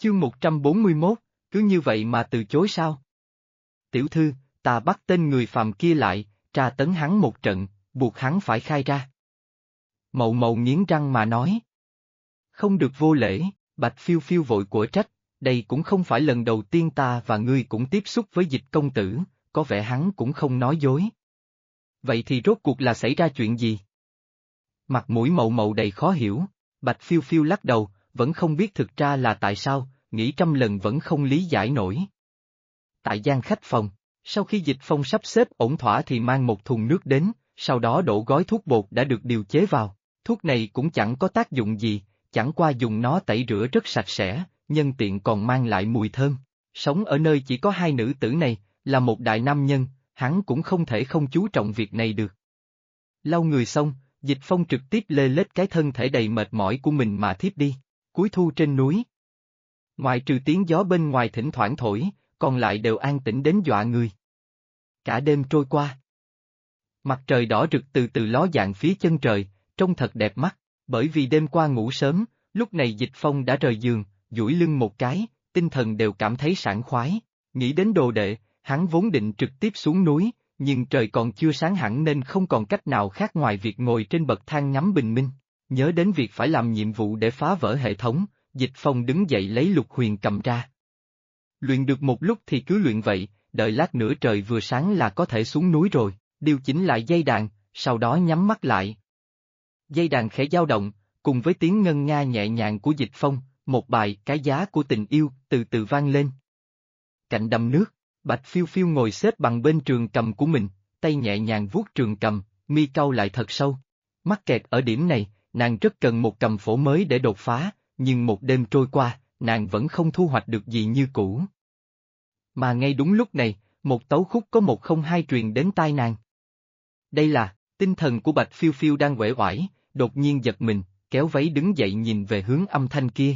Chương 141, cứ như vậy mà từ chối sao? Tiểu thư, ta bắt tên người phàm kia lại, tra tấn hắn một trận, buộc hắn phải khai ra. Mậu Mậu nghiến răng mà nói. Không được vô lễ, Bạch Phiêu Phiêu vội của trách, đây cũng không phải lần đầu tiên ta và ngươi cũng tiếp xúc với Dịch công tử, có vẻ hắn cũng không nói dối. Vậy thì rốt cuộc là xảy ra chuyện gì? Mặt mũi Mậu Mậu đầy khó hiểu, Bạch Phiêu Phiêu lắc đầu, vẫn không biết thực ra là tại sao, nghĩ trăm lần vẫn không lý giải nổi. Tại gian khách phòng, sau khi Dịch Phong sắp xếp ổn thỏa thì mang một thùng nước đến, sau đó đổ gói thuốc bột đã được điều chế vào. Thuốc này cũng chẳng có tác dụng gì, chẳng qua dùng nó tẩy rửa rất sạch sẽ, nhân tiện còn mang lại mùi thơm. Sống ở nơi chỉ có hai nữ tử này, là một đại nam nhân, hắn cũng không thể không chú trọng việc này được. Lau người xong, Dịch Phong trực tiếp lê lết cái thân thể đầy mệt mỏi của mình mà thiếp đi. Cuối thu trên núi. Ngoại trừ tiếng gió bên ngoài thỉnh thoảng thổi, còn lại đều an tĩnh đến dọa người. Cả đêm trôi qua. Mặt trời đỏ rực từ từ ló dạng phía chân trời, trông thật đẹp mắt, bởi vì đêm qua ngủ sớm, lúc này Dịch Phong đã rời giường, duỗi lưng một cái, tinh thần đều cảm thấy sảng khoái. Nghĩ đến đồ đệ, hắn vốn định trực tiếp xuống núi, nhưng trời còn chưa sáng hẳn nên không còn cách nào khác ngoài việc ngồi trên bậc thang ngắm bình minh. Nhớ đến việc phải làm nhiệm vụ để phá vỡ hệ thống, Dịch Phong đứng dậy lấy lục huyền cầm ra. Luyện được một lúc thì cứ luyện vậy, đợi lát nữa trời vừa sáng là có thể xuống núi rồi, điều chỉnh lại dây đàn, sau đó nhắm mắt lại. Dây đàn khẽ dao động, cùng với tiếng ngân nga nhẹ nhàng của Dịch Phong, một bài Cái giá của tình yêu từ từ vang lên. Cạnh đầm nước, Bạch Phiêu Phiêu ngồi xếp bằng bên trường cầm của mình, tay nhẹ nhàng vuốt trường cầm, mi cau lại thật sâu. Mắc kẹt ở điểm này, nàng rất cần một cầm phổ mới để đột phá, nhưng một đêm trôi qua, nàng vẫn không thu hoạch được gì như cũ. Mà ngay đúng lúc này, một tấu khúc có 102 truyền đến tai nàng. Đây là, tinh thần của Bạch Phiêu Phiêu đang uể oải, đột nhiên giật mình, kéo váy đứng dậy nhìn về hướng âm thanh kia.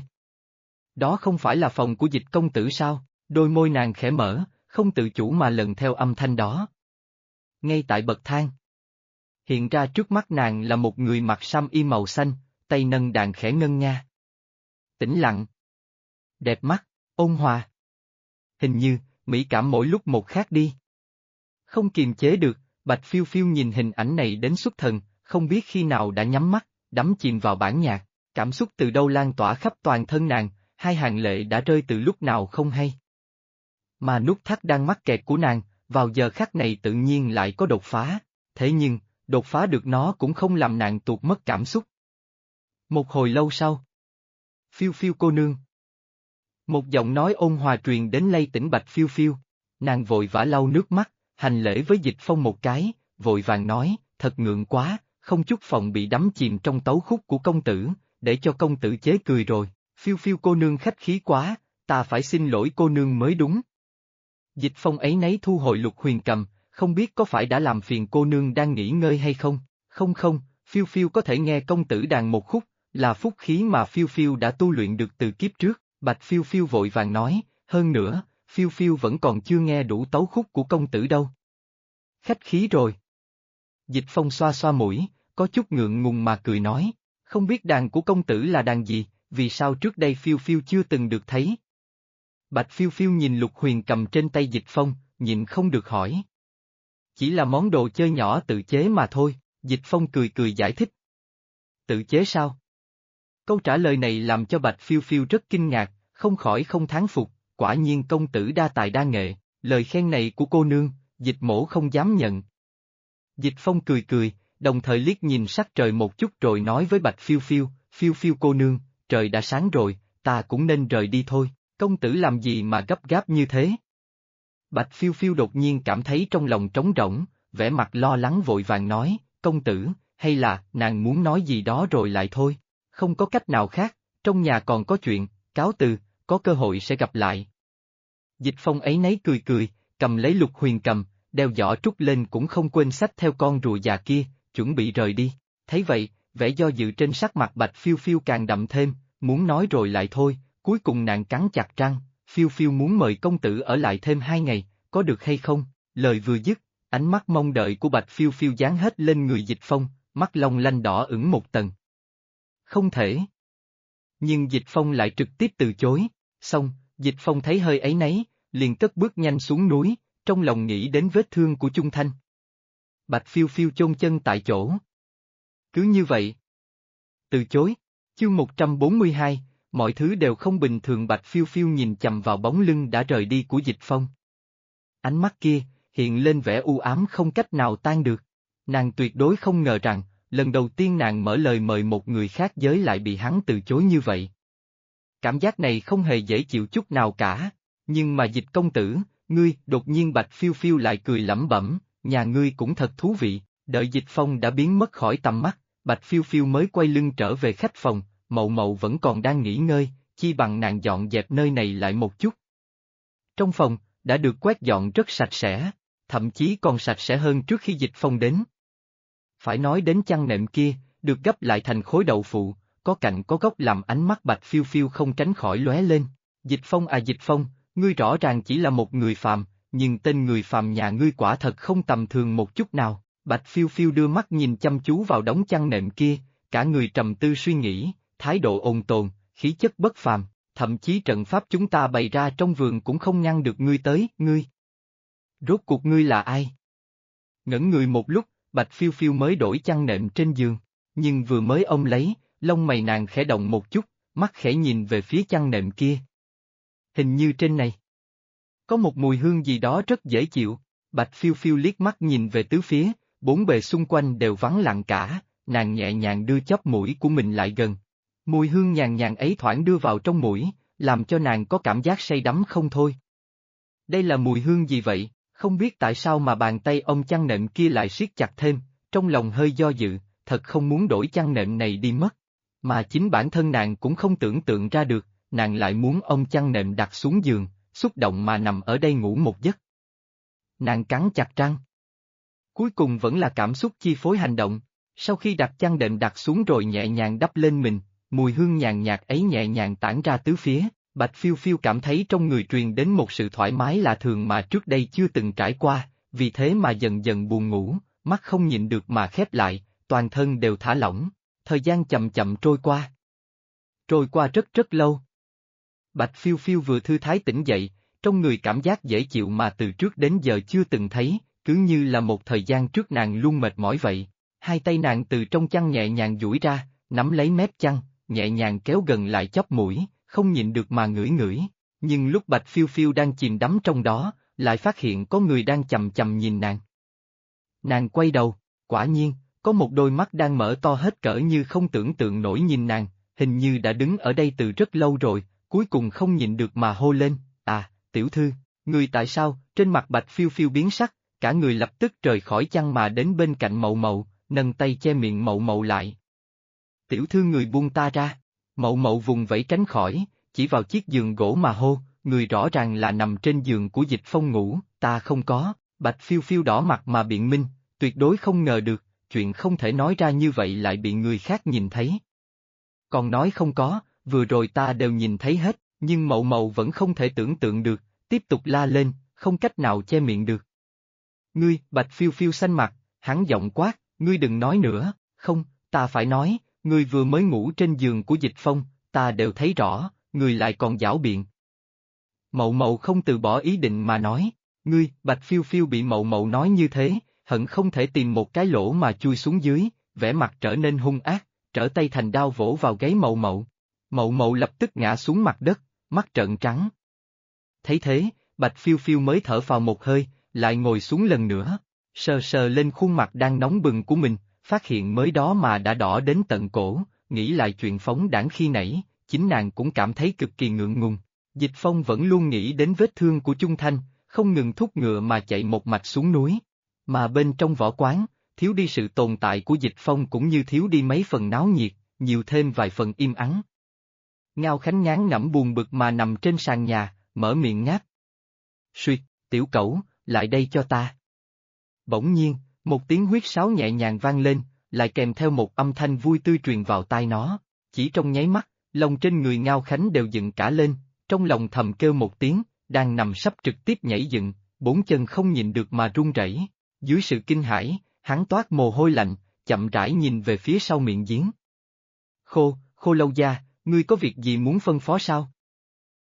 Đó không phải là phòng của Dịch công tử sao? Đôi môi nàng khẽ mở, không tự chủ mà lần theo âm thanh đó. Ngay tại bậc thang. Hiện ra trước mắt nàng là một người mặc sâm y màu xanh, tay nâng đàn khẽ ngân nga. Tĩnh lặng. Đẹp mắt, ôn hòa. Hình như, mỹ cảm mỗi lúc một khác đi. Không kiềm chế được, Bạch Phiêu Phiêu nhìn hình ảnh này đến xuất thần, không biết khi nào đã nhắm mắt, đắm chìm vào bản nhạc, cảm xúc từ đâu lan tỏa khắp toàn thân nàng, hai hàng lệ đã rơi từ lúc nào không hay. Mà nút thắt đang mắc kẹt của nàng, vào giờ khắc này tự nhiên lại có đột phá, thế nhưng, đột phá được nó cũng không làm nàng tuột mất cảm xúc. Một hồi lâu sau. Phiêu Phiêu cô nương. Một giọng nói ôn hòa truyền đến lay tỉnh Bạch Phiêu Phiêu, nàng vội vã lau nước mắt, hành lễ với Dịch Phong một cái, vội vàng nói, thật ngượng quá, không chút phòng bị đắm chìm trong tấu khúc của công tử, để cho công tử chế cười rồi, Phiêu Phiêu cô nương khách khí quá, ta phải xin lỗi cô nương mới đúng. Dịch Phong ấy nấy thu hồi lục huyền cầm, không biết có phải đã làm phiền cô nương đang nghỉ ngơi hay không, không, Phiêu Phiêu có thể nghe công tử đàn một khúc, là phúc khí mà Phiêu Phiêu đã tu luyện được từ kiếp trước, Bạch Phiêu Phiêu vội vàng nói, hơn nữa, Phiêu Phiêu vẫn còn chưa nghe đủ tấu khúc của công tử đâu. Khách khí rồi. Dịch Phong xoa xoa mũi, có chút ngượng ngùng mà cười nói, không biết đàn của công tử là đàn gì, vì sao trước đây Phiêu Phiêu chưa từng được thấy. Bạch Phiêu Phiêu nhìn lục huyền cầm trên tay Dịch Phong, nhịn không được hỏi. Chỉ là món đồ chơi nhỏ tự chế mà thôi, Dịch Phong cười cười giải thích. Tự chế sao? Câu trả lời này làm cho Bạch Phiêu Phiêu rất kinh ngạc, không khỏi không thán phục, quả nhiên công tử đa tài đa nghệ, lời khen này của cô nương, Dịch mỗ không dám nhận. Dịch Phong cười cười, đồng thời liếc nhìn sắc trời một chút rồi nói với Bạch Phiêu Phiêu, Phiêu Phiêu cô nương, trời đã sáng rồi, ta cũng nên rời đi thôi, công tử làm gì mà gấp gáp như thế? Bạch Phiêu Phiêu đột nhiên cảm thấy trong lòng trống rỗng, vẻ mặt lo lắng vội vàng nói, công tử, hay là nàng muốn nói gì đó rồi lại thôi, không có cách nào khác, trong nhà còn có chuyện, cáo từ, có cơ hội sẽ gặp lại. Dịch Phong ấy nấy cười cười, cầm lấy lục huyền cầm, đeo giỏ trúc lên cũng không quên xách theo con rùa già kia, chuẩn bị rời đi, thấy vậy, vẻ do dự trên sắc mặt Bạch Phiêu Phiêu càng đậm thêm, muốn nói rồi lại thôi, cuối cùng nàng cắn chặt răng, Phiêu Phiêu muốn mời công tử ở lại thêm 2 ngày, có được hay không? Lời vừa dứt, ánh mắt mong đợi của Bạch Phiêu Phiêu dán hết lên người Dịch Phong, mắt long lanh đỏ ửng một tầng. Không thể. Nhưng Dịch Phong lại trực tiếp từ chối, Xong, Dịch Phong thấy hơi áy náy, liền cất bước nhanh xuống núi, trong lòng nghĩ đến vết thương của Chung Thanh. Bạch Phiêu Phiêu chôn chân tại chỗ. Cứ như vậy. Từ chối. Chương 142, mọi thứ đều không bình thường. Bạch Phiêu Phiêu nhìn chằm vào bóng lưng đã rời đi của Dịch Phong. Ánh mắt kia, hiện lên vẻ u ám không cách nào tan được. Nàng tuyệt đối không ngờ rằng, lần đầu tiên nàng mở lời mời một người khác giới lại bị hắn từ chối như vậy. Cảm giác này không hề dễ chịu chút nào cả, nhưng mà Dịch công tử, ngươi, đột nhiên Bạch Phiêu Phiêu lại cười lẩm bẩm, nhà ngươi cũng thật thú vị, đợi Dịch Phong đã biến mất khỏi tầm mắt, Bạch Phiêu Phiêu mới quay lưng trở về khách phòng, Mậu Mậu vẫn còn đang nghỉ ngơi, chi bằng nàng dọn dẹp nơi này lại một chút. Trong phòng, đã được quét dọn rất sạch sẽ, thậm chí còn sạch sẽ hơn trước khi Dịch Phong đến. Phải nói đến chăn nệm kia, được gấp lại thành khối đậu phụ, có cạnh có góc làm ánh mắt Bạch Phiêu Phiêu không tránh khỏi lóe lên. Dịch Phong à Dịch Phong, ngươi rõ ràng chỉ là một người phàm, nhưng tên người phàm nhà ngươi quả thật không tầm thường một chút nào. Bạch Phiêu Phiêu đưa mắt nhìn chăm chú vào đống chăn nệm kia, cả người trầm tư suy nghĩ, thái độ ôn tồn, khí chất bất phàm, thậm chí trận pháp chúng ta bày ra trong vườn cũng không ngăn được ngươi tới, ngươi. Rốt cuộc ngươi là ai? Ngẩn người một lúc, Bạch Phiêu Phiêu mới đổi chăn nệm trên giường, nhưng vừa mới ôm lấy, lông mày nàng khẽ động một chút, mắt khẽ nhìn về phía chăn nệm kia. Hình như trên này có một mùi hương gì đó rất dễ chịu. Bạch Phiêu Phiêu liếc mắt nhìn về tứ phía, bốn bề xung quanh đều vắng lặng cả, nàng nhẹ nhàng đưa chóp mũi của mình lại gần. Mùi hương nhàn nhàn ấy thoảng đưa vào trong mũi, làm cho nàng có cảm giác say đắm không thôi. Đây là mùi hương gì vậy? Không biết tại sao mà bàn tay ông chăn nệm kia lại siết chặt thêm, trong lòng hơi do dự, thật không muốn đổi chăn nệm này đi mất. Mà chính bản thân nàng cũng không tưởng tượng ra được, nàng lại muốn ông chăn nệm đặt xuống giường, xúc động mà nằm ở đây ngủ một giấc. Nàng cắn chặt răng. Cuối cùng vẫn là cảm xúc chi phối hành động, sau khi đặt chăn đệm đặt xuống rồi nhẹ nhàng đắp lên mình, mùi hương nhàn nhạt ấy nhẹ nhàng tản ra tứ phía, Bạch Phiêu Phiêu cảm thấy trong người truyền đến một sự thoải mái lạ thường mà trước đây chưa từng trải qua, vì thế mà dần dần buồn ngủ, mắt không nhịn được mà khép lại, toàn thân đều thả lỏng, thời gian chậm chậm trôi qua. Trôi qua rất rất lâu. Bạch Phiêu Phiêu vừa thư thái tỉnh dậy, trong người cảm giác dễ chịu mà từ trước đến giờ chưa từng thấy, cứ như là một thời gian trước nàng luôn mệt mỏi vậy. Hai tay nàng từ trong chăn nhẹ nhàng duỗi ra, nắm lấy mép chăn, nhẹ nhàng kéo gần lại chóp mũi, không nhịn được mà ngửi ngửi. Nhưng lúc Bạch Phiêu Phiêu đang chìm đắm trong đó, lại phát hiện có người đang chầm chầm nhìn nàng. Nàng quay đầu, quả nhiên, có một đôi mắt đang mở to hết cỡ như không tưởng tượng nổi nhìn nàng, hình như đã đứng ở đây từ rất lâu rồi, cuối cùng không nhịn được mà hô lên, à, tiểu thư, người tại sao? Trên mặt Bạch Phiêu Phiêu biến sắc, cả người lập tức rời khỏi chăn mà đến bên cạnh Mậu Mậu, nâng tay che miệng Mậu Mậu lại. Tiểu thư người buông ta ra, Mậu Mậu vùng vẫy tránh khỏi, chỉ vào chiếc giường gỗ mà hô, người rõ ràng là nằm trên giường của Dịch Phong ngủ, ta không có. Bạch Phiêu Phiêu đỏ mặt mà biện minh, tuyệt đối không ngờ được, chuyện không thể nói ra như vậy lại bị người khác nhìn thấy. Còn nói không có, vừa rồi ta đều nhìn thấy hết, nhưng Mậu Mậu vẫn không thể tưởng tượng được, tiếp tục la lên, không cách nào che miệng được. Ngươi, Bạch Phiêu Phiêu xanh mặt, hắn giọng quát, ngươi đừng nói nữa, không, ta phải nói, ngươi vừa mới ngủ trên giường của Dịch Phong, ta đều thấy rõ, ngươi lại còn giảo biện. Mậu Mậu không từ bỏ ý định mà nói, ngươi, Bạch Phiêu Phiêu bị Mậu Mậu nói như thế, hận không thể tìm một cái lỗ mà chui xuống dưới, vẻ mặt trở nên hung ác, trở tay thành đao vỗ vào gáy Mậu Mậu. Mậu Mậu lập tức ngã xuống mặt đất, mắt trợn trắng. Thấy thế, Bạch Phiêu Phiêu mới thở phào một hơi, lại ngồi xuống lần nữa, sờ sờ lên khuôn mặt đang nóng bừng của mình, phát hiện mới đó mà đã đỏ đến tận cổ, nghĩ lại chuyện phóng đãng khi nãy, chính nàng cũng cảm thấy cực kỳ ngượng ngùng. Dịch Phong vẫn luôn nghĩ đến vết thương của Chung Thanh, không ngừng thúc ngựa mà chạy một mạch xuống núi. Mà bên trong võ quán, thiếu đi sự tồn tại của Dịch Phong cũng như thiếu đi mấy phần náo nhiệt, nhiều thêm vài phần im ắng. Ngao Khánh ngán ngẩm buồn bực mà nằm trên sàn nhà, mở miệng ngáp. Suýt, tiểu cẩu, lại đây cho ta. Bỗng nhiên, một tiếng huýt sáo nhẹ nhàng vang lên, lại kèm theo một âm thanh vui tươi truyền vào tai nó. Chỉ trong nháy mắt, lông trên người Ngao Khánh đều dựng cả lên, trong lòng thầm kêu một tiếng, đang nằm sắp trực tiếp nhảy dựng, bốn chân không nhìn được mà run rẩy. Dưới sự kinh hãi, hắn toát mồ hôi lạnh, chậm rãi nhìn về phía sau miệng giếng. Khô lâu gia, ngươi có việc gì muốn phân phó sao?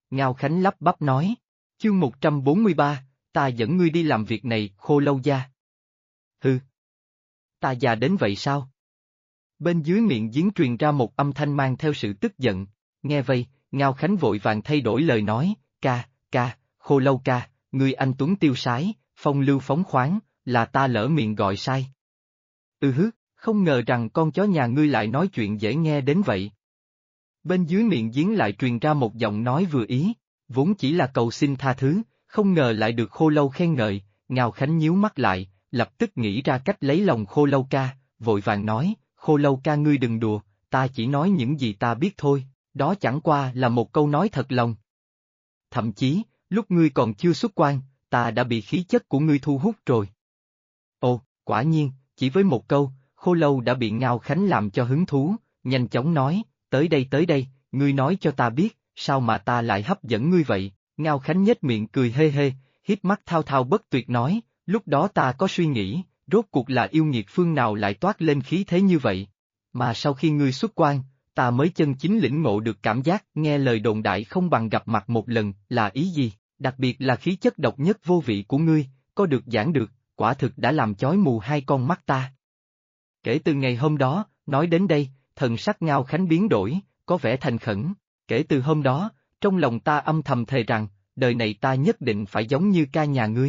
Ngao Khánh lắp bắp nói. Chương 143, ta dẫn ngươi đi làm việc này, Khô Lâu gia. Hừ. Ta già đến vậy sao? Bên dưới miệng giếng truyền ra một âm thanh mang theo sự tức giận, nghe vậy, Ngao Khánh vội vàng thay đổi lời nói, ca, Khô Lâu ca, ngươi anh tuấn tiêu sái, phong lưu phóng khoáng, là ta lỡ miệng gọi sai. Không ngờ rằng con chó nhà ngươi lại nói chuyện dễ nghe đến vậy. Bên dưới miệng giếng lại truyền ra một giọng nói vừa ý, vốn chỉ là cầu xin tha thứ, không ngờ lại được Khô Lâu khen ngợi, Ngao Khánh nhíu mắt lại, lập tức nghĩ ra cách lấy lòng Khô Lâu ca, vội vàng nói, Khô Lâu ca ngươi đừng đùa, ta chỉ nói những gì ta biết thôi, đó chẳng qua là một câu nói thật lòng. Thậm chí, lúc ngươi còn chưa xuất quan, ta đã bị khí chất của ngươi thu hút rồi. Ồ, quả nhiên, chỉ với một câu, Khô Lâu đã bị Ngao Khánh làm cho hứng thú, nhanh chóng nói, tới đây, ngươi nói cho ta biết, sao mà ta lại hấp dẫn ngươi vậy? Ngao Khánh nhếch miệng cười hê hê, hiếp mắt thao thao bất tuyệt nói, lúc đó ta có suy nghĩ, rốt cuộc là yêu nghiệt phương nào lại toát lên khí thế như vậy, mà sau khi ngươi xuất quan, ta mới chân chính lĩnh ngộ được cảm giác nghe lời đồn đại không bằng gặp mặt một lần, là ý gì, đặc biệt là khí chất độc nhất vô vị của ngươi, có được giảng được, quả thực đã làm chói mù hai con mắt ta. Kể từ ngày hôm đó, nói đến đây, thần sắc Ngao Khánh biến đổi, có vẻ thành khẩn, kể từ hôm đó, trong lòng ta âm thầm thề rằng, đời này ta nhất định phải giống như ca nhà ngươi.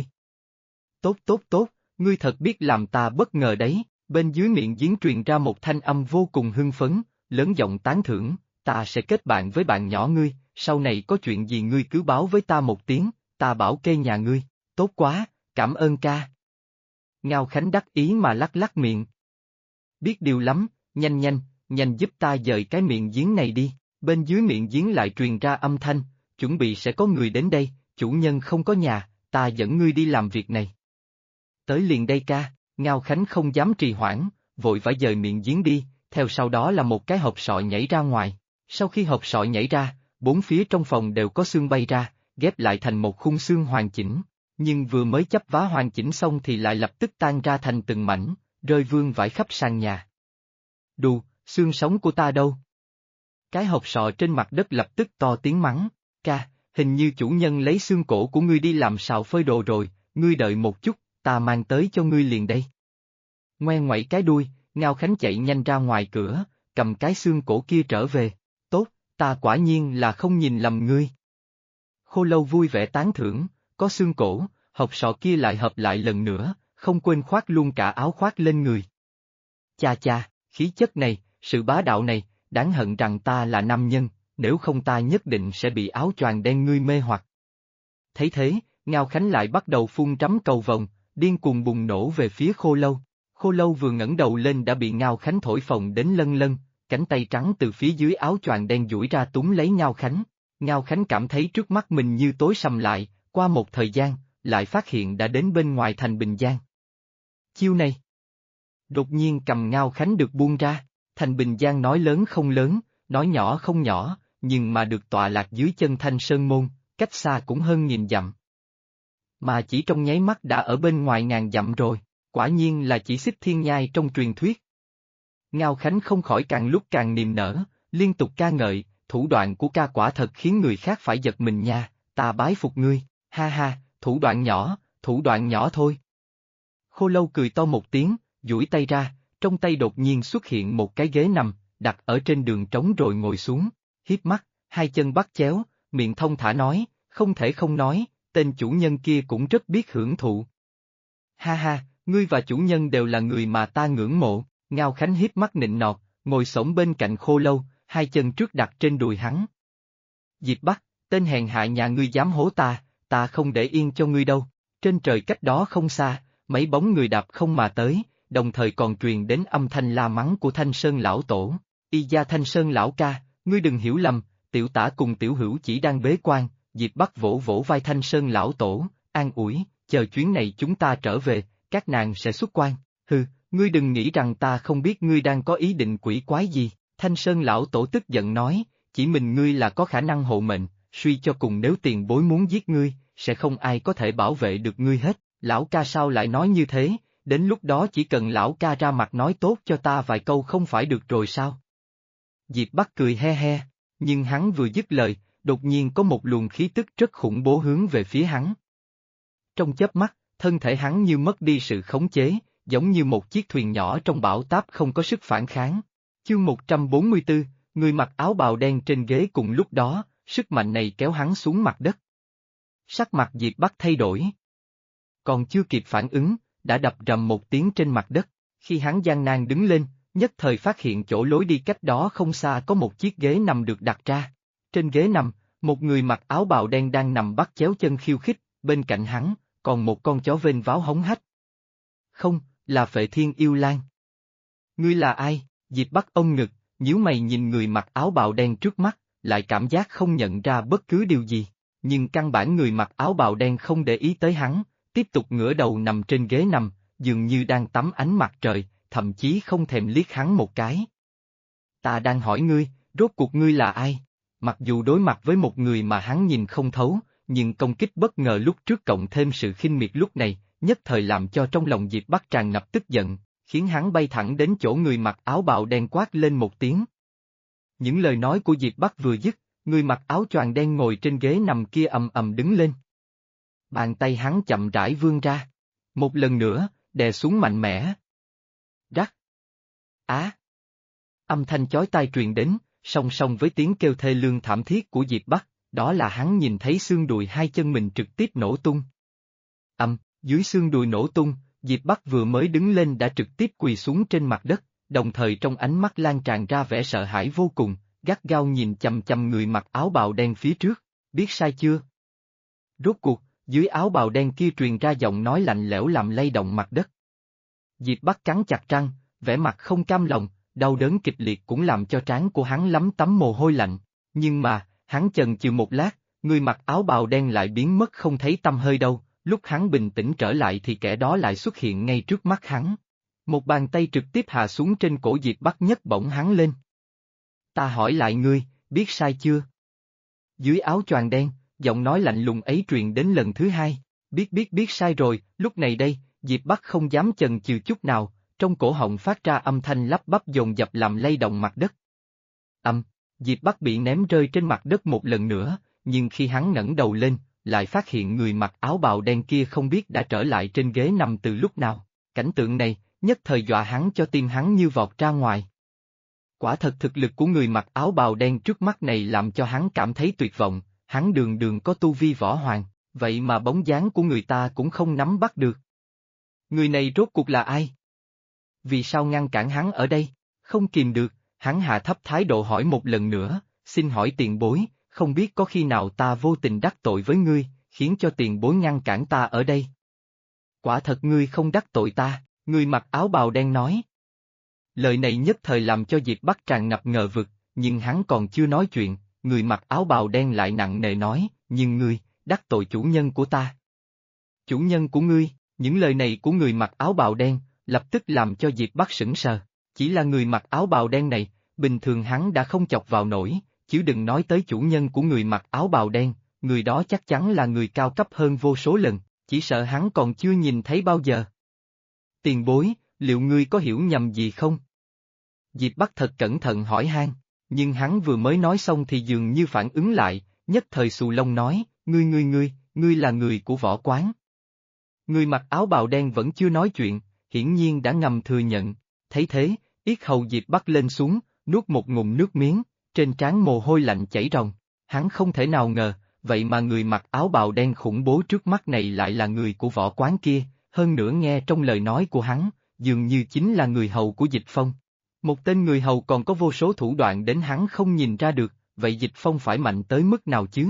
Tốt, ngươi thật biết làm ta bất ngờ đấy, bên dưới miệng giếng truyền ra một thanh âm vô cùng hưng phấn, lớn giọng tán thưởng, ta sẽ kết bạn với bạn nhỏ ngươi, sau này có chuyện gì ngươi cứ báo với ta một tiếng, ta bảo kê nhà ngươi, tốt quá, cảm ơn ca. Ngao Khánh đắc ý mà lắc lắc miệng. Biết điều lắm, nhanh giúp ta dời cái miệng giếng này đi, bên dưới miệng giếng lại truyền ra âm thanh, chuẩn bị sẽ có người đến đây, chủ nhân không có nhà, ta dẫn ngươi đi làm việc này. Tới liền đây ca, Ngao Khánh không dám trì hoãn, vội vã dời miệng giếng đi, theo sau đó là một cái hộp sọ nhảy ra ngoài, sau khi hộp sọ nhảy ra, bốn phía trong phòng đều có xương bay ra, ghép lại thành một khung xương hoàn chỉnh, nhưng vừa mới chắp vá hoàn chỉnh xong thì lại lập tức tan ra thành từng mảnh, rơi vương vãi khắp sàn nhà. Đù, xương sống của ta đâu? Cái hộp sọ trên mặt đất lập tức to tiếng mắng, ca, hình như chủ nhân lấy xương cổ của ngươi đi làm xào phơi đồ rồi, ngươi đợi một chút, ta mang tới cho ngươi liền đây. Ngoe ngoẩy cái đuôi, Ngao Khánh chạy nhanh ra ngoài cửa, cầm cái xương cổ kia trở về, tốt, ta quả nhiên là không nhìn lầm ngươi. Khô Lâu vui vẻ tán thưởng, có xương cổ, hộp sọ kia lại hợp lại lần nữa, không quên khoác luôn cả áo khoác lên người. Cha, khí chất này, sự bá đạo này, đáng hận rằng ta là nam nhân, nếu không ta nhất định sẽ bị áo choàng đen ngươi mê hoặc. Thấy thế, Ngao Khánh lại bắt đầu phun trắm cầu vồng, điên cuồng bùng nổ về phía Khô Lâu. Khô Lâu vừa ngẩng đầu lên đã bị Ngao Khánh thổi phồng đến lân lân, cánh tay trắng từ phía dưới áo choàng đen duỗi ra túm lấy Ngao Khánh. Ngao Khánh cảm thấy trước mắt mình như tối sầm lại, qua một thời gian, lại phát hiện đã đến bên ngoài thành Bình Giang. Chiêu này. Đột nhiên cầm Ngao Khánh được buông ra, thành Bình Giang nói lớn không lớn, nói nhỏ không nhỏ, nhưng mà được tọa lạc dưới chân Thanh Sơn Môn, cách xa cũng hơn 1000 dặm. Mà chỉ trong nháy mắt đã ở bên ngoài ngàn dặm rồi, quả nhiên là chỉ xích thiên nhai trong truyền thuyết. Ngao Khánh không khỏi càng lúc càng niềm nở, liên tục ca ngợi, thủ đoạn của ca quả thật khiến người khác phải giật mình nha, ta bái phục ngươi, ha, thủ đoạn nhỏ thôi. Khô Lâu cười to một tiếng, duỗi tay ra, trong tay đột nhiên xuất hiện một cái ghế nằm, đặt ở trên đường trống rồi ngồi xuống, hiếp mắt, hai chân bắt chéo, miệng thông thả nói, không thể không nói, tên chủ nhân kia cũng rất biết hưởng thụ. Ha, ngươi và chủ nhân đều là người mà ta ngưỡng mộ, Ngao Khánh hiếp mắt nịnh nọt, ngồi xổm bên cạnh Khô Lâu, hai chân trước đặt trên đùi hắn. Diệp Bắc, tên hèn hạ nhà ngươi dám hố ta không để yên cho ngươi đâu. Trên trời cách đó không xa, mấy bóng người đạp không mà tới, đồng thời còn truyền đến âm thanh la mắng của Thanh Sơn lão tổ. Y gia Thanh Sơn lão ca, ngươi đừng hiểu lầm, tiểu tả cùng tiểu hữu chỉ đang bế quan. Diệp Bắc vỗ vỗ vai Thanh Sơn lão tổ, an ủi, chờ chuyến này chúng ta trở về, các nàng sẽ xuất quan. Hừ, ngươi đừng nghĩ rằng ta không biết ngươi đang có ý định quỷ quái gì. Thanh Sơn lão tổ tức giận nói, chỉ mình ngươi là có khả năng hộ mệnh, suy cho cùng nếu tiền bối muốn giết ngươi, sẽ không ai có thể bảo vệ được ngươi hết. Lão ca sao lại nói như thế, đến lúc đó chỉ cần lão ca ra mặt nói tốt cho ta vài câu không phải được rồi sao? Diệp Bắc cười he he, nhưng hắn vừa dứt lời, đột nhiên có một luồng khí tức rất khủng bố hướng về phía hắn. Trong chớp mắt, thân thể hắn như mất đi sự khống chế, giống như một chiếc thuyền nhỏ trong bão táp không có sức phản kháng. Chương 144, người mặc áo bào đen trên ghế cùng lúc đó, sức mạnh này kéo hắn xuống mặt đất. Sắc mặt Diệp Bắc thay đổi. Còn chưa kịp phản ứng, đã đập rầm một tiếng trên mặt đất. Khi hắn gian nan đứng lên, nhất thời phát hiện chỗ lối đi cách đó không xa có một chiếc ghế nằm được đặt ra. Trên ghế nằm, một người mặc áo bào đen đang nằm bắt chéo chân khiêu khích, bên cạnh hắn, còn một con chó vênh váo hống hách. Không, là Phệ Thiên Yêu Lang. Ngươi là ai? Diệp Bắc ôm ngực, nhíu mày nhìn người mặc áo bào đen trước mắt, lại cảm giác không nhận ra bất cứ điều gì. Nhưng căn bản người mặc áo bào đen không để ý tới hắn, tiếp tục ngửa đầu nằm trên ghế nằm, dường như đang tắm ánh mặt trời, thậm chí không thèm liếc hắn một cái. Ta đang hỏi ngươi, rốt cuộc ngươi là ai? Mặc dù đối mặt với một người mà hắn nhìn không thấu, nhưng công kích bất ngờ lúc trước cộng thêm sự khinh miệt lúc này, nhất thời làm cho trong lòng Diệp Bắc tràn ngập tức giận, khiến hắn bay thẳng đến chỗ người mặc áo bào đen quát lên một tiếng. Những lời nói của Diệp Bắc vừa dứt, người mặc áo choàng đen ngồi trên ghế nằm kia ầm ầm đứng lên. Bàn tay hắn chậm rãi vươn ra. Một lần nữa, đè xuống mạnh mẽ. Rắc. Á. Âm thanh chói tai truyền đến, song song với tiếng kêu thê lương thảm thiết của Diệp Bắc, đó là hắn nhìn thấy xương đùi hai chân mình trực tiếp nổ tung. Dưới xương đùi nổ tung, Diệp Bắc vừa mới đứng lên đã trực tiếp quỳ xuống trên mặt đất, đồng thời trong ánh mắt lan tràn ra vẻ sợ hãi vô cùng, gắt gao nhìn chằm chằm người mặc áo bào đen phía trước, biết sai chưa? Rốt cuộc, dưới áo bào đen kia truyền ra giọng nói lạnh lẽo làm lay động mặt đất. Diệp Bắc cắn chặt răng, vẻ mặt không cam lòng, đau đớn kịch liệt cũng làm cho trán của hắn lấm tấm mồ hôi lạnh, nhưng mà, hắn chần chừ một lát, người mặc áo bào đen lại biến mất không thấy tăm hơi đâu, lúc hắn bình tĩnh trở lại thì kẻ đó lại xuất hiện ngay trước mắt hắn. Một bàn tay trực tiếp hạ xuống trên cổ Diệp Bắc nhấc bổng hắn lên. Ta hỏi lại ngươi, biết sai chưa? Dưới áo choàng đen, giọng nói lạnh lùng ấy truyền đến lần thứ hai, biết sai rồi, lúc này đây, Diệp Bắc không dám chần chừ chút nào, trong cổ họng phát ra âm thanh lắp bắp dồn dập làm lay động mặt đất. Diệp Bắc bị ném rơi trên mặt đất một lần nữa, nhưng khi hắn ngẩng đầu lên, lại phát hiện người mặc áo bào đen kia không biết đã trở lại trên ghế nằm từ lúc nào, cảnh tượng này, nhất thời dọa hắn cho tim hắn như vọt ra ngoài. Quả thật thực lực của người mặc áo bào đen trước mắt này làm cho hắn cảm thấy tuyệt vọng, hắn đường đường có tu vi võ hoàng, vậy mà bóng dáng của người ta cũng không nắm bắt được. Người này rốt cuộc là ai? Vì sao ngăn cản hắn ở đây? Không kìm được, hắn hạ thấp thái độ hỏi một lần nữa, xin hỏi tiền bối, không biết có khi nào ta vô tình đắc tội với ngươi, khiến cho tiền bối ngăn cản ta ở đây? Quả thật ngươi không đắc tội ta, người mặc áo bào đen nói. Lời này nhất thời làm cho Diệp Bắc tràn ngập ngờ vực, nhưng hắn còn chưa nói chuyện, người mặc áo bào đen lại nặng nề nói, nhưng ngươi, đắc tội chủ nhân của ta. Chủ nhân của ngươi, những lời này của người mặc áo bào đen, lập tức làm cho Diệp Bắc sững sờ, chỉ là người mặc áo bào đen này, bình thường hắn đã không chọc vào nổi, chứ đừng nói tới chủ nhân của người mặc áo bào đen, người đó chắc chắn là người cao cấp hơn vô số lần, chỉ sợ hắn còn chưa nhìn thấy bao giờ. Tiền bối, liệu ngươi có hiểu nhầm gì không? Diệp Bắc thật cẩn thận hỏi han, nhưng hắn vừa mới nói xong thì dường như phản ứng lại, nhất thời xù lông nói, ngươi là người của võ quán. Người mặc áo bào đen vẫn chưa nói chuyện, hiển nhiên đã ngầm thừa nhận, thấy thế, yết hầu Diệp Bắc lên xuống, nuốt một ngụm nước miếng, trên trán mồ hôi lạnh chảy ròng, hắn không thể nào ngờ, vậy mà người mặc áo bào đen khủng bố trước mắt này lại là người của võ quán kia, hơn nữa nghe trong lời nói của hắn, dường như chính là người hầu của Dịch Phong. Một tên người hầu còn có vô số thủ đoạn đến hắn không nhìn ra được, vậy Dịch Phong phải mạnh tới mức nào chứ?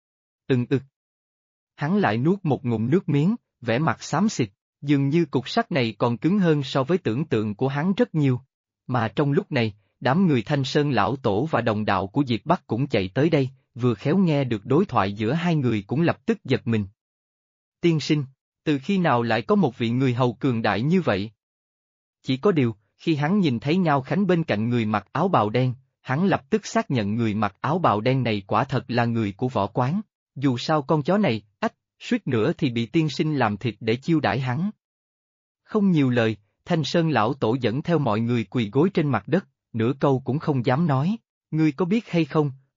Hắn lại nuốt một ngụm nước miếng, vẻ mặt xám xịt, dường như cục sắt này còn cứng hơn so với tưởng tượng của hắn rất nhiều. Mà trong lúc này, đám người Thanh Sơn lão tổ và đồng đạo của Diệp Bắc cũng chạy tới đây, vừa khéo nghe được đối thoại giữa hai người cũng lập tức giật mình. Tiên sinh, từ khi nào lại có một vị người hầu cường đại như vậy? Chỉ có điều, khi hắn nhìn thấy Ngao Khánh bên cạnh người mặc áo bào đen, hắn lập tức xác nhận người mặc áo bào đen này quả thật là người của võ quán, dù sao con chó này, suýt nữa thì bị tiên sinh làm thịt để chiêu đãi hắn. Không nhiều lời, Thanh Sơn lão tổ dẫn theo mọi người quỳ gối trên mặt đất, nửa câu cũng không dám nói, ngươi có biết hay không,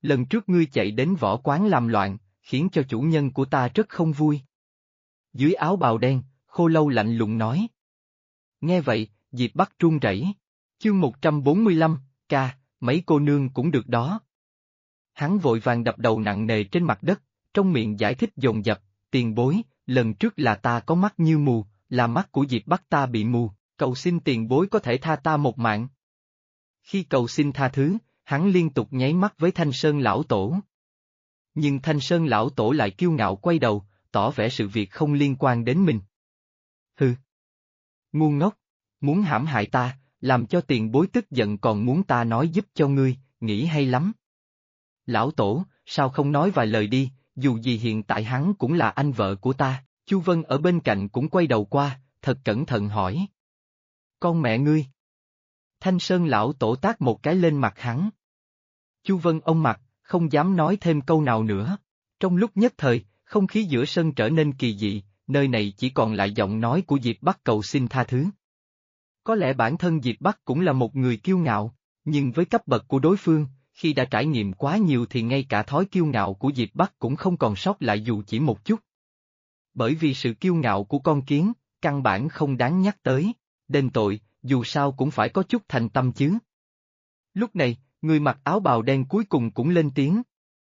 lần trước ngươi chạy đến võ quán làm loạn, khiến cho chủ nhân của ta rất không vui. Dưới áo bào đen, Khô Lâu lạnh lùng nói. Nghe vậy, Diệp Bắc run rẩy. Chương 145, ca, mấy cô nương cũng được đó. Hắn vội vàng đập đầu nặng nề trên mặt đất, trong miệng giải thích dồn dập, tiền bối, lần trước là ta có mắt như mù, là mắt của Diệp Bắc ta bị mù, cầu xin tiền bối có thể tha ta một mạng. Khi cầu xin tha thứ, hắn liên tục nháy mắt với Thanh Sơn lão tổ. Nhưng Thanh Sơn lão tổ lại kiêu ngạo quay đầu, tỏ vẻ sự việc không liên quan đến mình. Hừ. Ngu ngốc, muốn hãm hại ta, làm cho tiền bối tức giận còn muốn ta nói giúp cho ngươi, nghĩ hay lắm. Lão tổ, sao không nói vài lời đi, dù gì hiện tại hắn cũng là anh vợ của ta, Chu Vân ở bên cạnh cũng quay đầu qua, thật cẩn thận hỏi. Con mẹ ngươi. Thanh Sơn lão tổ tát một cái lên mặt hắn. Chu Vân ông mặt, không dám nói thêm câu nào nữa. Trong lúc nhất thời, không khí giữa sân trở nên kỳ dị, nơi này chỉ còn lại giọng nói của Diệp Bắc cầu xin tha thứ. Có lẽ bản thân Diệp Bắc cũng là một người kiêu ngạo, nhưng với cấp bậc của đối phương, khi đã trải nghiệm quá nhiều thì ngay cả thói kiêu ngạo của Diệp Bắc cũng không còn sót lại dù chỉ một chút. Bởi vì sự kiêu ngạo của con kiến, căn bản không đáng nhắc tới, đền tội, dù sao cũng phải có chút thành tâm chứ. Lúc này, người mặc áo bào đen cuối cùng cũng lên tiếng.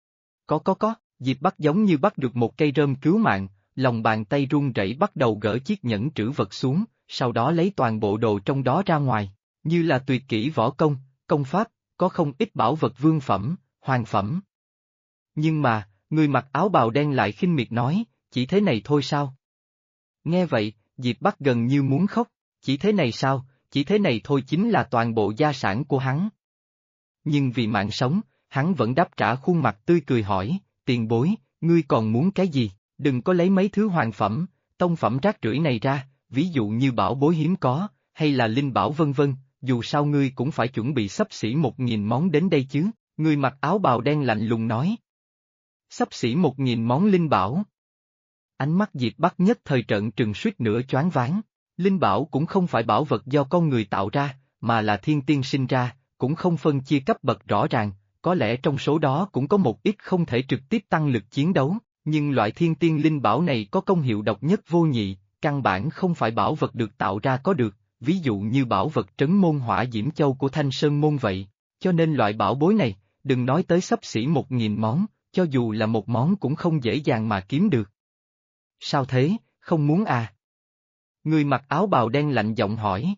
Có, Diệp Bắc giống như bắt được một cây rơm cứu mạng, lòng bàn tay run rẩy bắt đầu gỡ chiếc nhẫn trữ vật xuống, sau đó lấy toàn bộ đồ trong đó ra ngoài, như là tuyệt kỹ võ công, công pháp, có không ít bảo vật vương phẩm, hoàng phẩm. Nhưng mà, người mặc áo bào đen lại khinh miệt nói, chỉ thế này thôi sao? Nghe vậy, Diệp Bắc gần như muốn khóc, chỉ thế này sao, chỉ thế này thôi chính là toàn bộ gia sản của hắn. Nhưng vì mạng sống, hắn vẫn đáp trả khuôn mặt tươi cười hỏi, tiền bối, ngươi còn muốn cái gì, đừng có lấy mấy thứ hoàng phẩm, tông phẩm rác rưởi này ra, ví dụ như bảo bối hiếm có, hay là linh bảo vân vân, dù sao ngươi cũng phải chuẩn bị xấp xỉ 1.000 món đến đây chứ, người mặc áo bào đen lạnh lùng nói. Xấp xỉ 1.000 món linh bảo. Ánh mắt Diệp Bắc nhất thời trợn trừng suýt nữa choáng váng, linh bảo cũng không phải bảo vật do con người tạo ra, mà là thiên tiên sinh ra, cũng không phân chia cấp bậc rõ ràng, có lẽ trong số đó cũng có một ít không thể trực tiếp tăng lực chiến đấu, nhưng loại thiên tiên linh bảo này có công hiệu độc nhất vô nhị, căn bản không phải bảo vật được tạo ra có được, ví dụ như bảo vật trấn môn hỏa diễm châu của Thanh Sơn môn vậy, cho nên loại bảo bối này, đừng nói tới xấp xỉ 1.000 món, cho dù là một món cũng không dễ dàng mà kiếm được. Sao thế, không muốn à? Người mặc áo bào đen lạnh giọng hỏi.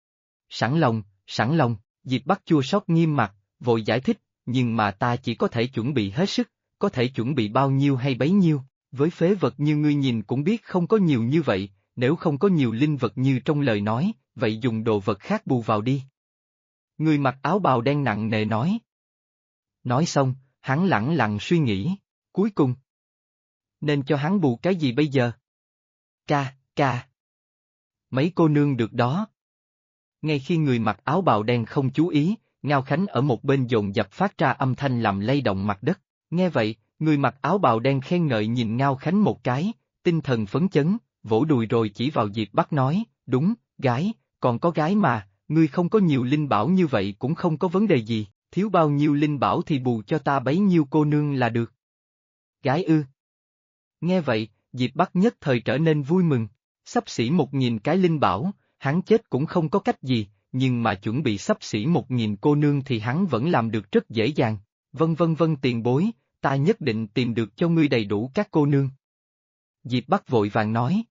Sẵn lòng, Diệp Bắc chua xót nghiêm mặt, vội giải thích, nhưng mà ta chỉ có thể chuẩn bị hết sức, có thể chuẩn bị bao nhiêu hay bấy nhiêu, với phế vật như ngươi nhìn cũng biết không có nhiều như vậy, nếu không có nhiều linh vật như trong lời nói, vậy dùng đồ vật khác bù vào đi. Người mặc áo bào đen nặng nề nói. Nói xong, hắn lẳng lặng suy nghĩ, cuối cùng. Nên cho hắn bù cái gì bây giờ? Ca. Mấy cô nương được đó. Ngay khi người mặc áo bào đen không chú ý, Ngao Khánh ở một bên dồn dập phát ra âm thanh làm lay động mặt đất. Nghe vậy, người mặc áo bào đen khen ngợi nhìn Ngao Khánh một cái, tinh thần phấn chấn, vỗ đùi rồi chỉ vào Diệp Bắc nói, đúng, gái, còn có gái mà, ngươi không có nhiều linh bảo như vậy cũng không có vấn đề gì, thiếu bao nhiêu linh bảo thì bù cho ta bấy nhiêu cô nương là được. Gái ư? Nghe vậy, Diệp Bắc nhất thời trở nên vui mừng, xấp xỉ 1.000 cái linh bảo, hắn chết cũng không có cách gì, nhưng mà chuẩn bị xấp xỉ 1.000 cô nương thì hắn vẫn làm được rất dễ dàng. Vân tiền bối, ta nhất định tìm được cho ngươi đầy đủ các cô nương. Diệp Bắc vội vàng nói.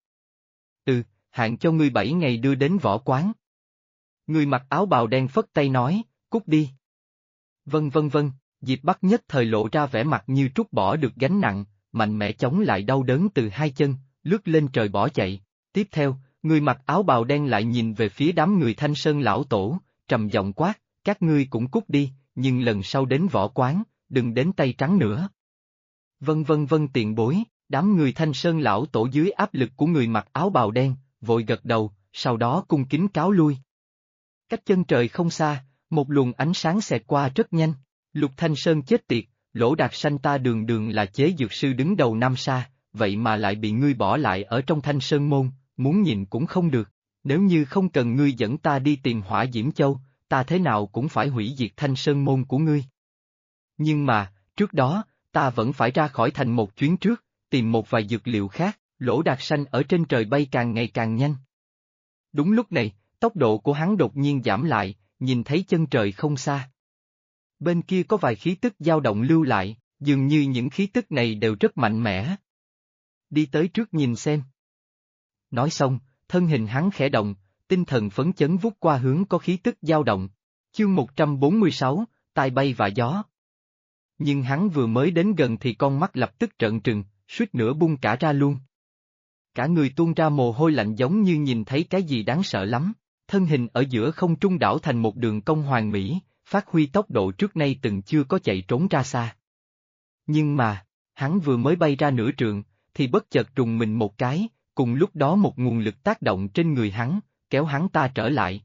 Hạn cho ngươi 7 ngày đưa đến võ quán. Người mặc áo bào đen phất tay nói, cút đi. Vân, Diệp Bắc nhất thời lộ ra vẻ mặt như trút bỏ được gánh nặng, mạnh mẽ chống lại đau đớn từ hai chân, lướt lên trời bỏ chạy. Tiếp theo, người mặc áo bào đen lại nhìn về phía đám người Thanh Sơn lão tổ, trầm giọng quát, các ngươi cũng cút đi, nhưng lần sau đến võ quán, đừng đến tay trắng nữa. Vân tiền bối, đám người Thanh Sơn lão tổ dưới áp lực của người mặc áo bào đen, vội gật đầu, sau đó cung kính cáo lui. Cách chân trời không xa, một luồng ánh sáng xẹt qua rất nhanh, Lục Thanh Sơn chết tiệt, Lỗ Đạt Sanh ta đường là chế dược sư đứng đầu Nam Sa, vậy mà lại bị ngươi bỏ lại ở trong Thanh Sơn môn, muốn nhìn cũng không được, nếu như không cần ngươi dẫn ta đi tìm Hỏa Diễm Châu, ta thế nào cũng phải hủy diệt Thanh Sơn môn của ngươi. Nhưng mà, trước đó, ta vẫn phải ra khỏi thành một chuyến trước, tìm một vài dược liệu khác, Lỗ Đạt Sanh ở trên trời bay càng ngày càng nhanh. Đúng lúc này, tốc độ của hắn đột nhiên giảm lại, nhìn thấy chân trời không xa. Bên kia có vài khí tức dao động lưu lại, dường như những khí tức này đều rất mạnh mẽ. Đi tới trước nhìn xem. Nói xong, thân hình hắn khẽ động, tinh thần phấn chấn vút qua hướng có khí tức dao động. Chương 146, tai bay và gió. Nhưng hắn vừa mới đến gần thì con mắt lập tức trợn trừng, suýt nữa bung cả ra luôn. Cả người tuôn ra mồ hôi lạnh giống như nhìn thấy cái gì đáng sợ lắm, thân hình ở giữa không trung đảo thành một đường cong hoàn mỹ, phát huy tốc độ trước nay từng chưa có chạy trốn ra xa. Nhưng mà, hắn vừa mới bay ra nửa trượng, thì bất chợt trùng mình một cái, cùng lúc đó một nguồn lực tác động trên người hắn, kéo hắn ta trở lại.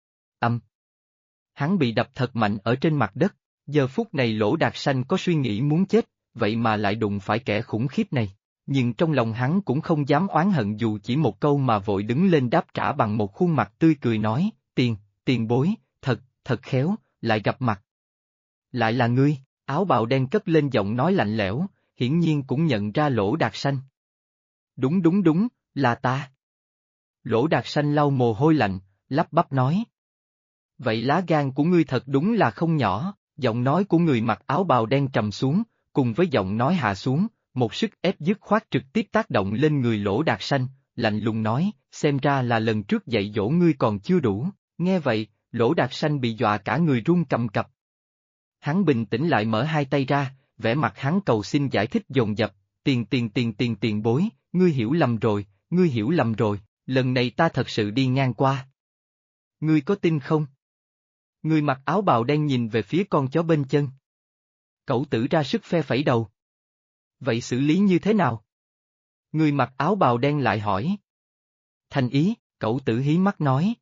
Hắn bị đập thật mạnh ở trên mặt đất, giờ phút này Lỗ Đạt Sanh có suy nghĩ muốn chết, vậy mà lại đụng phải kẻ khủng khiếp này. Nhưng trong lòng hắn cũng không dám oán hận dù chỉ một câu mà vội đứng lên đáp trả bằng một khuôn mặt tươi cười nói, tiền bối, thật khéo, lại gặp mặt. Lại là ngươi, áo bào đen cất lên giọng nói lạnh lẽo, hiển nhiên cũng nhận ra Lỗ Đạt Sanh. Đúng, là ta. Lỗ Đạt Sanh lau mồ hôi lạnh, lắp bắp nói. Vậy lá gan của ngươi thật đúng là không nhỏ, giọng nói của người mặc áo bào đen trầm xuống, cùng với giọng nói hạ xuống, một sức ép dứt khoát trực tiếp tác động lên người Lỗ Đạt Sanh, lạnh lùng nói, xem ra là lần trước dạy dỗ ngươi còn chưa đủ, nghe vậy, Lỗ Đạt Sanh bị dọa cả người run cầm cập. Hắn bình tĩnh lại mở hai tay ra, vẻ mặt hắn cầu xin giải thích dồn dập, tiền bối, ngươi hiểu lầm rồi, lần này ta thật sự đi ngang qua. Ngươi có tin không? Người mặc áo bào đen nhìn về phía con chó bên chân. Cẩu tử ra sức phe phẩy đầu. Vậy xử lý như thế nào? Người mặc áo bào đen lại hỏi. Thành ý, cẩu tử hí mắt nói.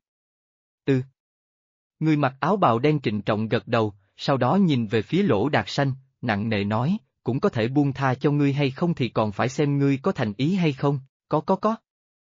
Người mặc áo bào đen trịnh trọng gật đầu, sau đó nhìn về phía Lỗ Đạt Sanh, nặng nề nói, cũng có thể buông tha cho ngươi hay không thì còn phải xem ngươi có thành ý hay không, có.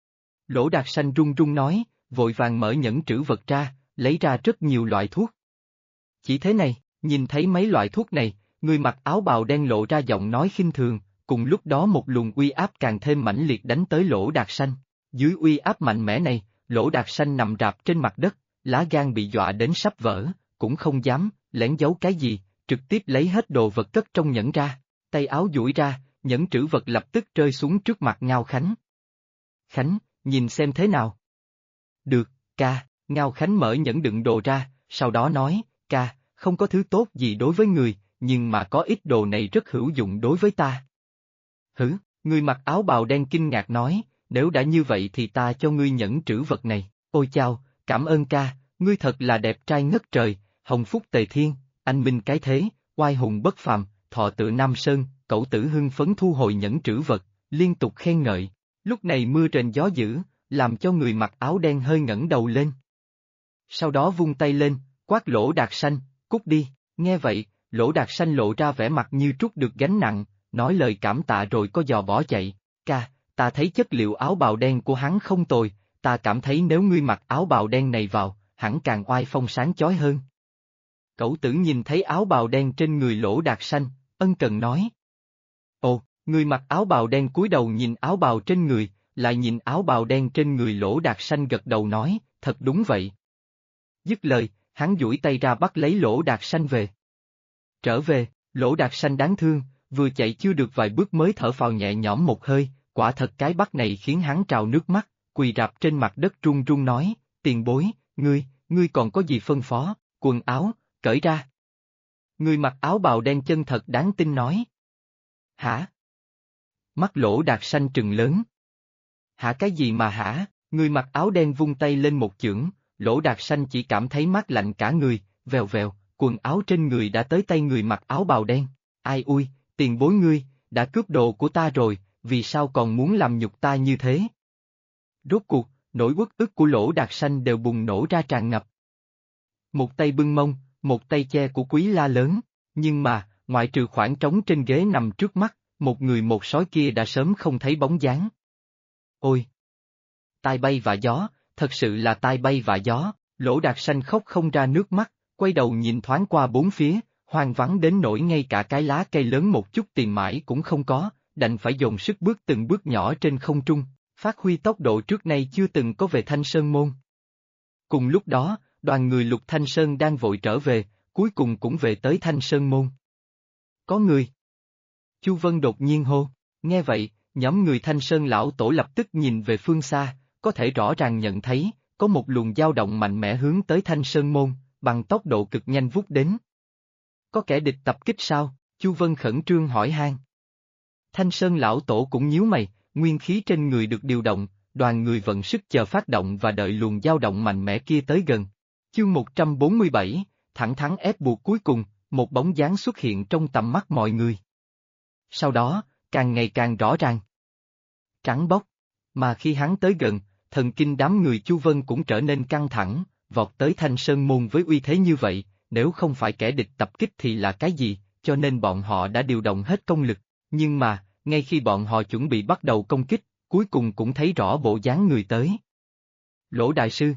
Lỗ Đạt Sanh run run nói, vội vàng mở nhẫn trữ vật ra, lấy ra rất nhiều loại thuốc. Chỉ thế này, nhìn thấy mấy loại thuốc này, người mặc áo bào đen lộ ra giọng nói khinh thường, cùng lúc đó một luồng uy áp càng thêm mãnh liệt đánh tới Lỗ Đạt Sanh. Dưới uy áp mạnh mẽ này, Lỗ Đạt Sanh nằm rạp trên mặt đất, lá gan bị dọa đến sắp vỡ, cũng không dám lén giấu cái gì, trực tiếp lấy hết đồ vật cất trong nhẫn ra, tay áo duỗi ra, nhẫn trữ vật lập tức rơi xuống trước mặt Ngao Khánh. Khánh, nhìn xem thế nào? Được, ca, Ngao Khánh mở nhẫn đựng đồ ra, sau đó nói, ca, không có thứ tốt gì đối với người, nhưng mà có ít đồ này rất hữu dụng đối với ta. Hử, người mặc áo bào đen kinh ngạc nói, nếu đã như vậy thì ta cho ngươi nhẫn trữ vật này, ôi chao, cảm ơn ca, ngươi thật là đẹp trai ngất trời, hồng phúc tề thiên, anh minh cái thế, oai hùng bất phàm, thọ tự Nam Sơn, cẩu tử hưng phấn thu hồi nhẫn trữ vật, liên tục khen ngợi, lúc này mưa rền gió dữ, làm cho người mặc áo đen hơi ngẩng đầu lên. Sau đó vung tay lên, quát Lỗ Đạt Sanh, cút đi, nghe vậy, Lỗ Đạt Sanh lộ ra vẻ mặt như trút được gánh nặng, nói lời cảm tạ rồi có giò bỏ chạy, ca, ta thấy chất liệu áo bào đen của hắn không tồi, ta cảm thấy nếu ngươi mặc áo bào đen này vào, hẳn càng oai phong sáng chói hơn. Cẩu tử nhìn thấy áo bào đen trên người Lỗ Đạt Sanh, ân cần nói. Ồ, người mặc áo bào đen cúi đầu nhìn áo bào trên người, lại nhìn áo bào đen trên người Lỗ Đạt Sanh gật đầu nói, thật đúng vậy. Dứt lời, hắn duỗi tay ra bắt lấy Lỗ Đạt Sanh về. Trở về, Lỗ Đạt Sanh đáng thương, vừa chạy chưa được vài bước mới thở phào nhẹ nhõm một hơi, quả thật cái bắt này khiến hắn trào nước mắt, quỳ rạp trên mặt đất run run nói, tiền bối, ngươi còn có gì phân phó, quần áo, cởi ra. Người mặc áo bào đen chân thật đáng tin nói. Hả? Mắt Lỗ Đạt Sanh trừng lớn. Hả cái gì mà hả? Người mặc áo đen vung tay lên một chưởng, Lỗ Đạt Sanh chỉ cảm thấy mát lạnh cả người, vèo vèo, quần áo trên người đã tới tay người mặc áo bào đen. Ai ui, tiền bối ngươi, đã cướp đồ của ta rồi, vì sao còn muốn làm nhục ta như thế? Rốt cuộc, nỗi uất ức của Lỗ Đạt Sanh đều bùng nổ ra tràn ngập. Một tay bưng mông, một tay che của Quý La lớn, nhưng mà, ngoại trừ khoảng trống trên ghế nằm trước mắt, một người một sói kia đã sớm không thấy bóng dáng. Ôi! Tai bay và gió, thật sự là tai bay và gió, Lỗ Đạt Sanh khóc không ra nước mắt, quay đầu nhìn thoáng qua bốn phía, hoang vắng đến nỗi ngay cả cái lá cây lớn một chút tìm mãi cũng không có, đành phải dồn sức bước từng bước nhỏ trên không trung, phát huy tốc độ trước nay chưa từng có về Thanh Sơn Môn. Cùng lúc đó, đoàn người Lục Thanh Sơn đang vội trở về, cuối cùng cũng về tới Thanh Sơn Môn. Có người. Chu Vân đột nhiên hô, nghe vậy, nhóm người Thanh Sơn lão tổ lập tức nhìn về phương xa, có thể rõ ràng nhận thấy, có một luồng dao động mạnh mẽ hướng tới Thanh Sơn Môn, bằng tốc độ cực nhanh vút đến. Có kẻ địch tập kích sao? Chu Vân khẩn trương hỏi han. Thanh Sơn lão tổ cũng nhíu mày, nguyên khí trên người được điều động, đoàn người vận sức chờ phát động và đợi luồng dao động mạnh mẽ kia tới gần. Chương 147, thẳng thắn ép buộc cuối cùng, một bóng dáng xuất hiện trong tầm mắt mọi người. Sau đó, càng ngày càng rõ ràng. Trắng bóc, mà khi hắn tới gần, thần kinh đám người Chu Vân cũng trở nên căng thẳng, vọt tới Thanh Sơn Môn với uy thế như vậy, nếu không phải kẻ địch tập kích thì là cái gì, cho nên bọn họ đã điều động hết công lực, nhưng mà, ngay khi bọn họ chuẩn bị bắt đầu công kích, cuối cùng cũng thấy rõ bộ dáng người tới. Lỗ đại sư.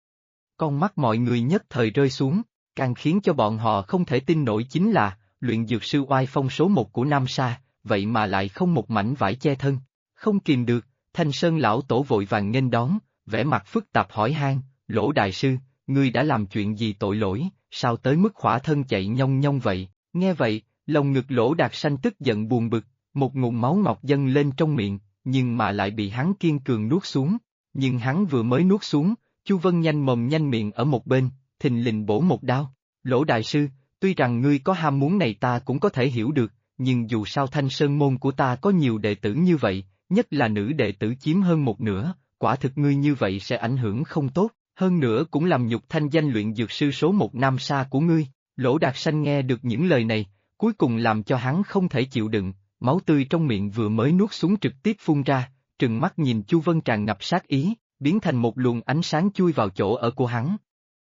Con mắt mọi người nhất thời rơi xuống, càng khiến cho bọn họ không thể tin nổi chính là, luyện dược sư oai phong số một của Nam Sa, vậy mà lại không một mảnh vải che thân. Không kìm được, Thanh Sơn lão tổ vội vàng nghênh đón, vẻ mặt phức tạp hỏi han, Lỗ đại sư, ngươi đã làm chuyện gì tội lỗi, sao tới mức khỏa thân chạy nhông nhông vậy? Nghe vậy, lồng ngực Lỗ Đạt Sanh tức giận buồn bực, một ngụm máu ngọc dâng lên trong miệng, nhưng mà lại bị hắn kiên cường nuốt xuống. Nhưng hắn vừa mới nuốt xuống, Chu Vân nhanh mồm nhanh miệng ở một bên, thình lình bổ một đao. Lỗ đại sư, tuy rằng ngươi có ham muốn này ta cũng có thể hiểu được, nhưng dù sao Thanh Sơn Môn của ta có nhiều đệ tử như vậy, nhất là nữ đệ tử chiếm hơn một nửa, quả thực ngươi như vậy sẽ ảnh hưởng không tốt, hơn nữa cũng làm nhục thanh danh luyện dược sư số một Nam Sa của ngươi. Lỗ Đạt Sanh nghe được những lời này, cuối cùng làm cho hắn không thể chịu đựng, máu tươi trong miệng vừa mới nuốt xuống trực tiếp phun ra, trừng mắt nhìn Chu Vân tràn ngập sát ý, biến thành một luồng ánh sáng chui vào chỗ ở của hắn.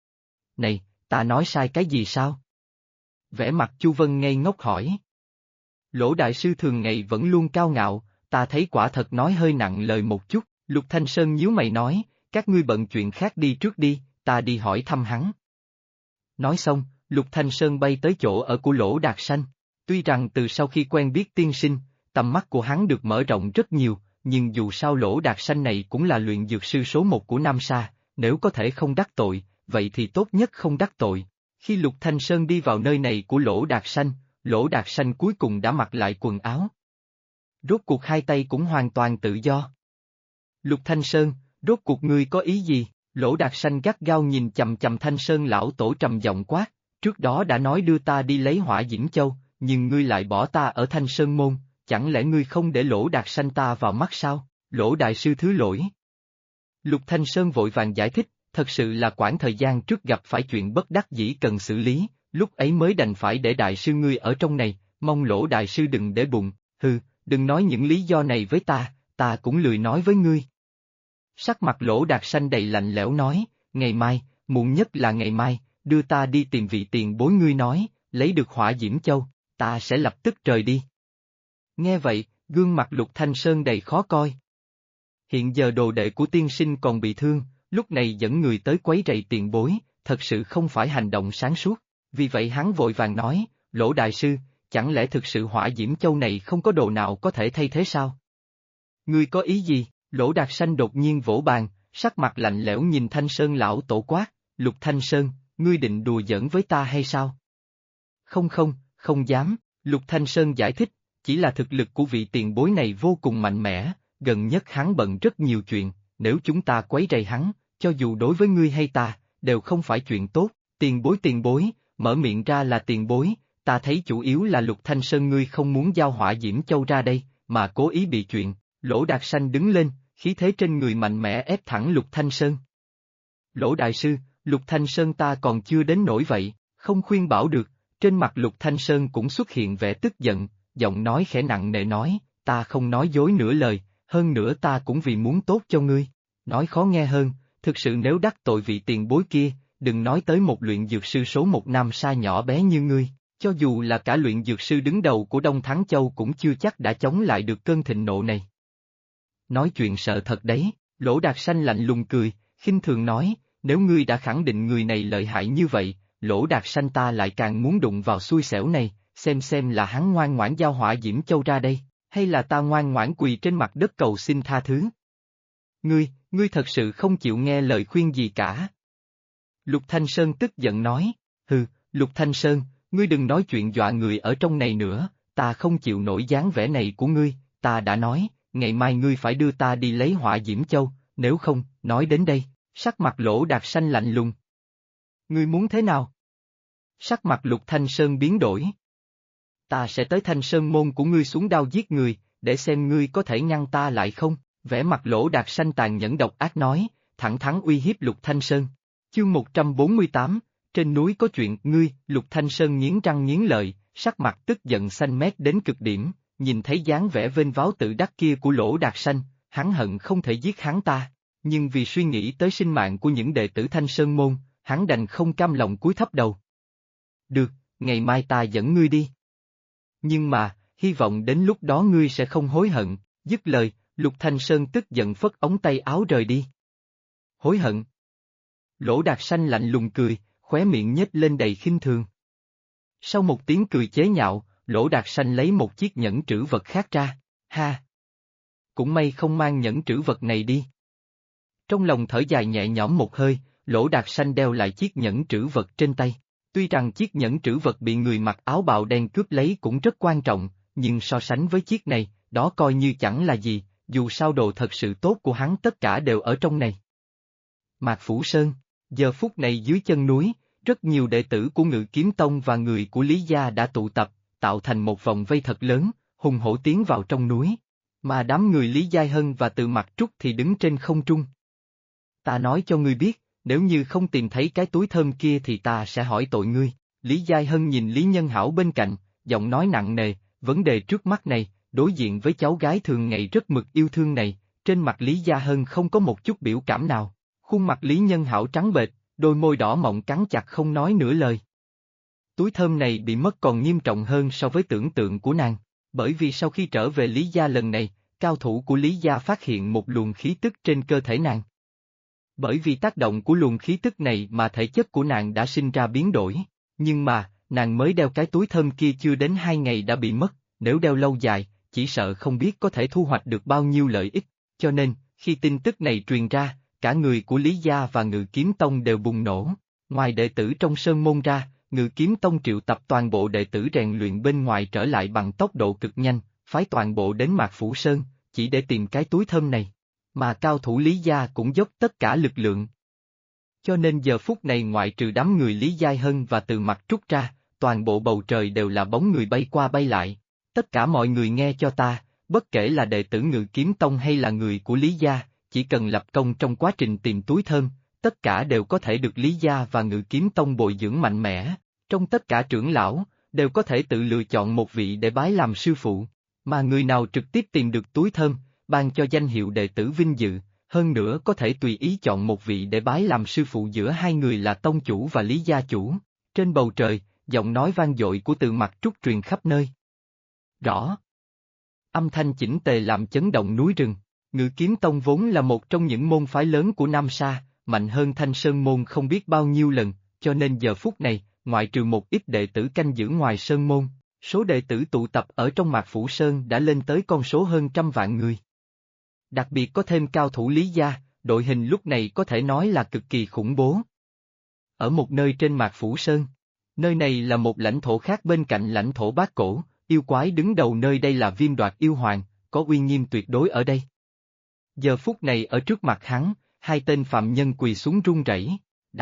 Này, ta nói sai cái gì sao? Vẻ mặt Chu Vân ngây ngốc hỏi. Lỗ đại sư thường ngày vẫn luôn cao ngạo, ta thấy quả thật nói hơi nặng lời một chút, Lục Thanh Sơn nhíu mày nói, các ngươi bận chuyện khác đi trước đi, ta đi hỏi thăm hắn. Nói xong, Lục Thanh Sơn bay tới chỗ ở của Lỗ Đạt Sanh. Tuy rằng từ sau khi quen biết tiên sinh, tầm mắt của hắn được mở rộng rất nhiều, nhưng dù sao Lỗ Đạt Sanh này cũng là luyện dược sư số một của Nam Sa, nếu có thể không đắc tội, vậy thì tốt nhất không đắc tội. Khi Lục Thanh Sơn đi vào nơi này của Lỗ Đạt Sanh cuối cùng đã mặc lại quần áo. Rốt cuộc hai tay cũng hoàn toàn tự do. Lục Thanh Sơn, rốt cuộc ngươi có ý gì? Lỗ Đạt Sanh gắt gao nhìn chầm chầm Thanh Sơn lão tổ trầm giọng quát, trước đó đã nói đưa ta đi lấy Hỏa Diễm Châu, nhưng ngươi lại bỏ ta ở Thanh Sơn Môn, chẳng lẽ ngươi không để Lỗ Đạt Sanh ta vào mắt sao? Lỗ đại sư thứ lỗi. Lục Thanh Sơn vội vàng giải thích, thật sự là quãng thời gian trước gặp phải chuyện bất đắc dĩ cần xử lý, lúc ấy mới đành phải để đại sư ngươi ở trong này, mong Lỗ đại sư đừng để bụng, đừng nói những lý do này với ta cũng lười nói với ngươi. Sắc mặt Lỗ Đạt Sanh đầy lạnh lẽo nói, ngày mai, muộn nhất là ngày mai, đưa ta đi tìm vị tiền bối ngươi nói, lấy được Hỏa Diễm Châu, ta sẽ lập tức rời đi. Nghe vậy, gương mặt Lục Thanh Sơn đầy khó coi. Hiện giờ đồ đệ của tiên sinh còn bị thương, lúc này dẫn người tới quấy rầy tiền bối, thật sự không phải hành động sáng suốt, vì vậy hắn vội vàng nói, Lỗ đại sư, chẳng lẽ thực sự Hỏa Diễm Châu này không có đồ nào có thể thay thế sao? Ngươi có ý gì? Lỗ Đạt Sanh đột nhiên vỗ bàn, sắc mặt lạnh lẽo nhìn Thanh Sơn lão tổ quát, Lục Thanh Sơn, ngươi định đùa giỡn với ta hay sao? Không dám, Lục Thanh Sơn giải thích, chỉ là thực lực của vị tiền bối này vô cùng mạnh mẽ, gần nhất hắn bận rất nhiều chuyện, nếu chúng ta quấy rầy hắn, cho dù đối với ngươi hay ta, đều không phải chuyện tốt, tiền bối, mở miệng ra là tiền bối, ta thấy chủ yếu là Lục Thanh Sơn ngươi không muốn giao Hỏa Diễm Châu ra đây, mà cố ý bị chuyện. Lỗ Đạt Sanh đứng lên, khí thế trên người mạnh mẽ ép thẳng Lục Thanh Sơn. Lỗ đại sư, Lục Thanh Sơn ta còn chưa đến nỗi vậy, không khuyên bảo được, trên mặt Lục Thanh Sơn cũng xuất hiện vẻ tức giận, giọng nói khẽ nặng nề nói, ta không nói dối nửa lời, hơn nữa ta cũng vì muốn tốt cho ngươi. Nói khó nghe hơn, thực sự nếu đắc tội vị tiền bối kia, đừng nói tới một luyện dược sư số một Nam Sa nhỏ bé như ngươi, cho dù là cả luyện dược sư đứng đầu của Đông Thắng Châu cũng chưa chắc đã chống lại được cơn thịnh nộ này. Nói chuyện sợ thật đấy, Lỗ Đạt Sanh lạnh lùng cười, khinh thường nói, nếu ngươi đã khẳng định người này lợi hại như vậy, Lỗ Đạt Sanh ta lại càng muốn đụng vào xui xẻo này, xem là hắn ngoan ngoãn giao hỏa diễm châu ra đây, hay là ta ngoan ngoãn quỳ trên mặt đất cầu xin tha thứ. Ngươi thật sự không chịu nghe lời khuyên gì cả. Lục Thanh Sơn tức giận nói, hừ, Lục Thanh Sơn, ngươi đừng nói chuyện dọa người ở trong này nữa, ta không chịu nổi dáng vẻ này của ngươi, ta đã nói, ngày mai ngươi phải đưa ta đi lấy hỏa diễm châu, nếu không, nói đến đây, sắc mặt Lỗ Đạt Sanh lạnh lùng. Ngươi muốn thế nào? Sắc mặt Lục Thanh Sơn biến đổi. Ta sẽ tới Thanh Sơn môn của ngươi xuống đao giết người, để xem ngươi có thể ngăn ta lại không, vẻ mặt Lỗ Đạt Sanh tàn nhẫn độc ác nói, thẳng thắn uy hiếp Lục Thanh Sơn. Chương 148, trên núi có chuyện, ngươi, Lục Thanh Sơn nghiến răng nghiến lợi, sắc mặt tức giận xanh mét đến cực điểm, nhìn thấy dáng vẻ vênh váo tự đắc kia của Lỗ Đạt Sanh, hắn hận không thể giết hắn ta, nhưng vì suy nghĩ tới sinh mạng của những đệ tử Thanh Sơn môn, hắn đành không cam lòng cúi thấp đầu. Được, ngày mai ta dẫn ngươi đi. Nhưng mà, hy vọng đến lúc đó ngươi sẽ không hối hận, dứt lời, Lục Thanh Sơn tức giận phất ống tay áo rời đi. Hối hận? Lỗ Đạt Sanh lạnh lùng cười, khóe miệng nhếch lên đầy khinh thường. Sau một tiếng cười chế nhạo, Lỗ Đạt Sanh lấy một chiếc nhẫn trữ vật khác ra, ha! Cũng may không mang nhẫn trữ vật này đi. Trong lòng thở dài nhẹ nhõm một hơi, Lỗ Đạt Sanh đeo lại chiếc nhẫn trữ vật trên tay. Tuy rằng chiếc nhẫn trữ vật bị người mặc áo bào đen cướp lấy cũng rất quan trọng, nhưng so sánh với chiếc này, đó coi như chẳng là gì, dù sao đồ thật sự tốt của hắn tất cả đều ở trong này. Mạc Phủ Sơn, giờ phút này dưới chân núi, rất nhiều đệ tử của Ngự Kiếm Tông và người của Lý Gia đã tụ tập, tạo thành một vòng vây thật lớn, hùng hổ tiến vào trong núi. Mà đám người Lý Giai Hân và Từ Mặc Trúc thì đứng trên không trung. Ta nói cho ngươi biết, nếu như không tìm thấy cái túi thơm kia thì ta sẽ hỏi tội ngươi. Lý Giai Hân nhìn Lý Nhân Hảo bên cạnh, giọng nói nặng nề, vấn đề trước mắt này, đối diện với cháu gái thường ngày rất mực yêu thương này, trên mặt Lý Gia Hân không có một chút biểu cảm nào. Khuôn mặt Lý Nhân Hảo trắng bệch, đôi môi đỏ mọng cắn chặt không nói nửa lời. Túi thơm này bị mất còn nghiêm trọng hơn so với tưởng tượng của nàng, bởi vì sau khi trở về Lý Gia lần này, cao thủ của Lý Gia phát hiện một luồng khí tức trên cơ thể nàng. Bởi vì tác động của luồng khí tức này mà thể chất của nàng đã sinh ra biến đổi, nhưng mà, nàng mới đeo cái túi thơm kia chưa đến 2 ngày đã bị mất, nếu đeo lâu dài, chỉ sợ không biết có thể thu hoạch được bao nhiêu lợi ích, cho nên, khi tin tức này truyền ra, cả người của Lý Gia và Ngự Kiếm Tông đều bùng nổ, ngoài đệ tử trong sơn môn ra, Ngự Kiếm Tông triệu tập toàn bộ đệ tử rèn luyện bên ngoài trở lại bằng tốc độ cực nhanh, phái toàn bộ đến Mạc Phủ Sơn, chỉ để tìm cái túi thơm này. Mà cao thủ Lý Gia cũng dốc tất cả lực lượng. Cho nên giờ phút này ngoại trừ đám người Lý Giai Hân và Từ Mặc Trúc ra, toàn bộ bầu trời đều là bóng người bay qua bay lại. Tất cả mọi người nghe cho ta, bất kể là đệ tử Ngự Kiếm Tông hay là người của Lý Gia, chỉ cần lập công trong quá trình tìm túi thơm, tất cả đều có thể được Lý Gia và Ngự Kiếm Tông bồi dưỡng mạnh mẽ. Trong tất cả trưởng lão, đều có thể tự lựa chọn một vị để bái làm sư phụ, mà người nào trực tiếp tìm được túi thơm, ban cho danh hiệu đệ tử vinh dự, hơn nữa có thể tùy ý chọn một vị để bái làm sư phụ giữa hai người là tông chủ và Lý gia chủ. Trên bầu trời, giọng nói vang dội của Từ Mặc Trúc truyền khắp nơi. Rõ. Âm thanh chỉnh tề làm chấn động núi rừng. Ngự Kiếm Tông vốn là một trong những môn phái lớn của Nam Sa, mạnh hơn Thanh Sơn môn không biết bao nhiêu lần, cho nên giờ phút này, ngoại trừ một ít đệ tử canh giữ ngoài sơn môn, số đệ tử tụ tập ở trong Mạc Phủ Sơn đã lên tới con số hơn 100 vạn người. Đặc biệt có thêm cao thủ Lý Gia, đội hình lúc này có thể nói là cực kỳ khủng bố. Ở một nơi trên Mạc Phủ Sơn, nơi này là một lãnh thổ khác bên cạnh lãnh thổ Bát Cổ, yêu quái đứng đầu nơi đây là Viêm Đoạt Yêu Hoàng, có uy nghiêm tuyệt đối ở đây. Giờ phút này ở trước mặt hắn, hai tên phạm nhân quỳ xuống run rẩy,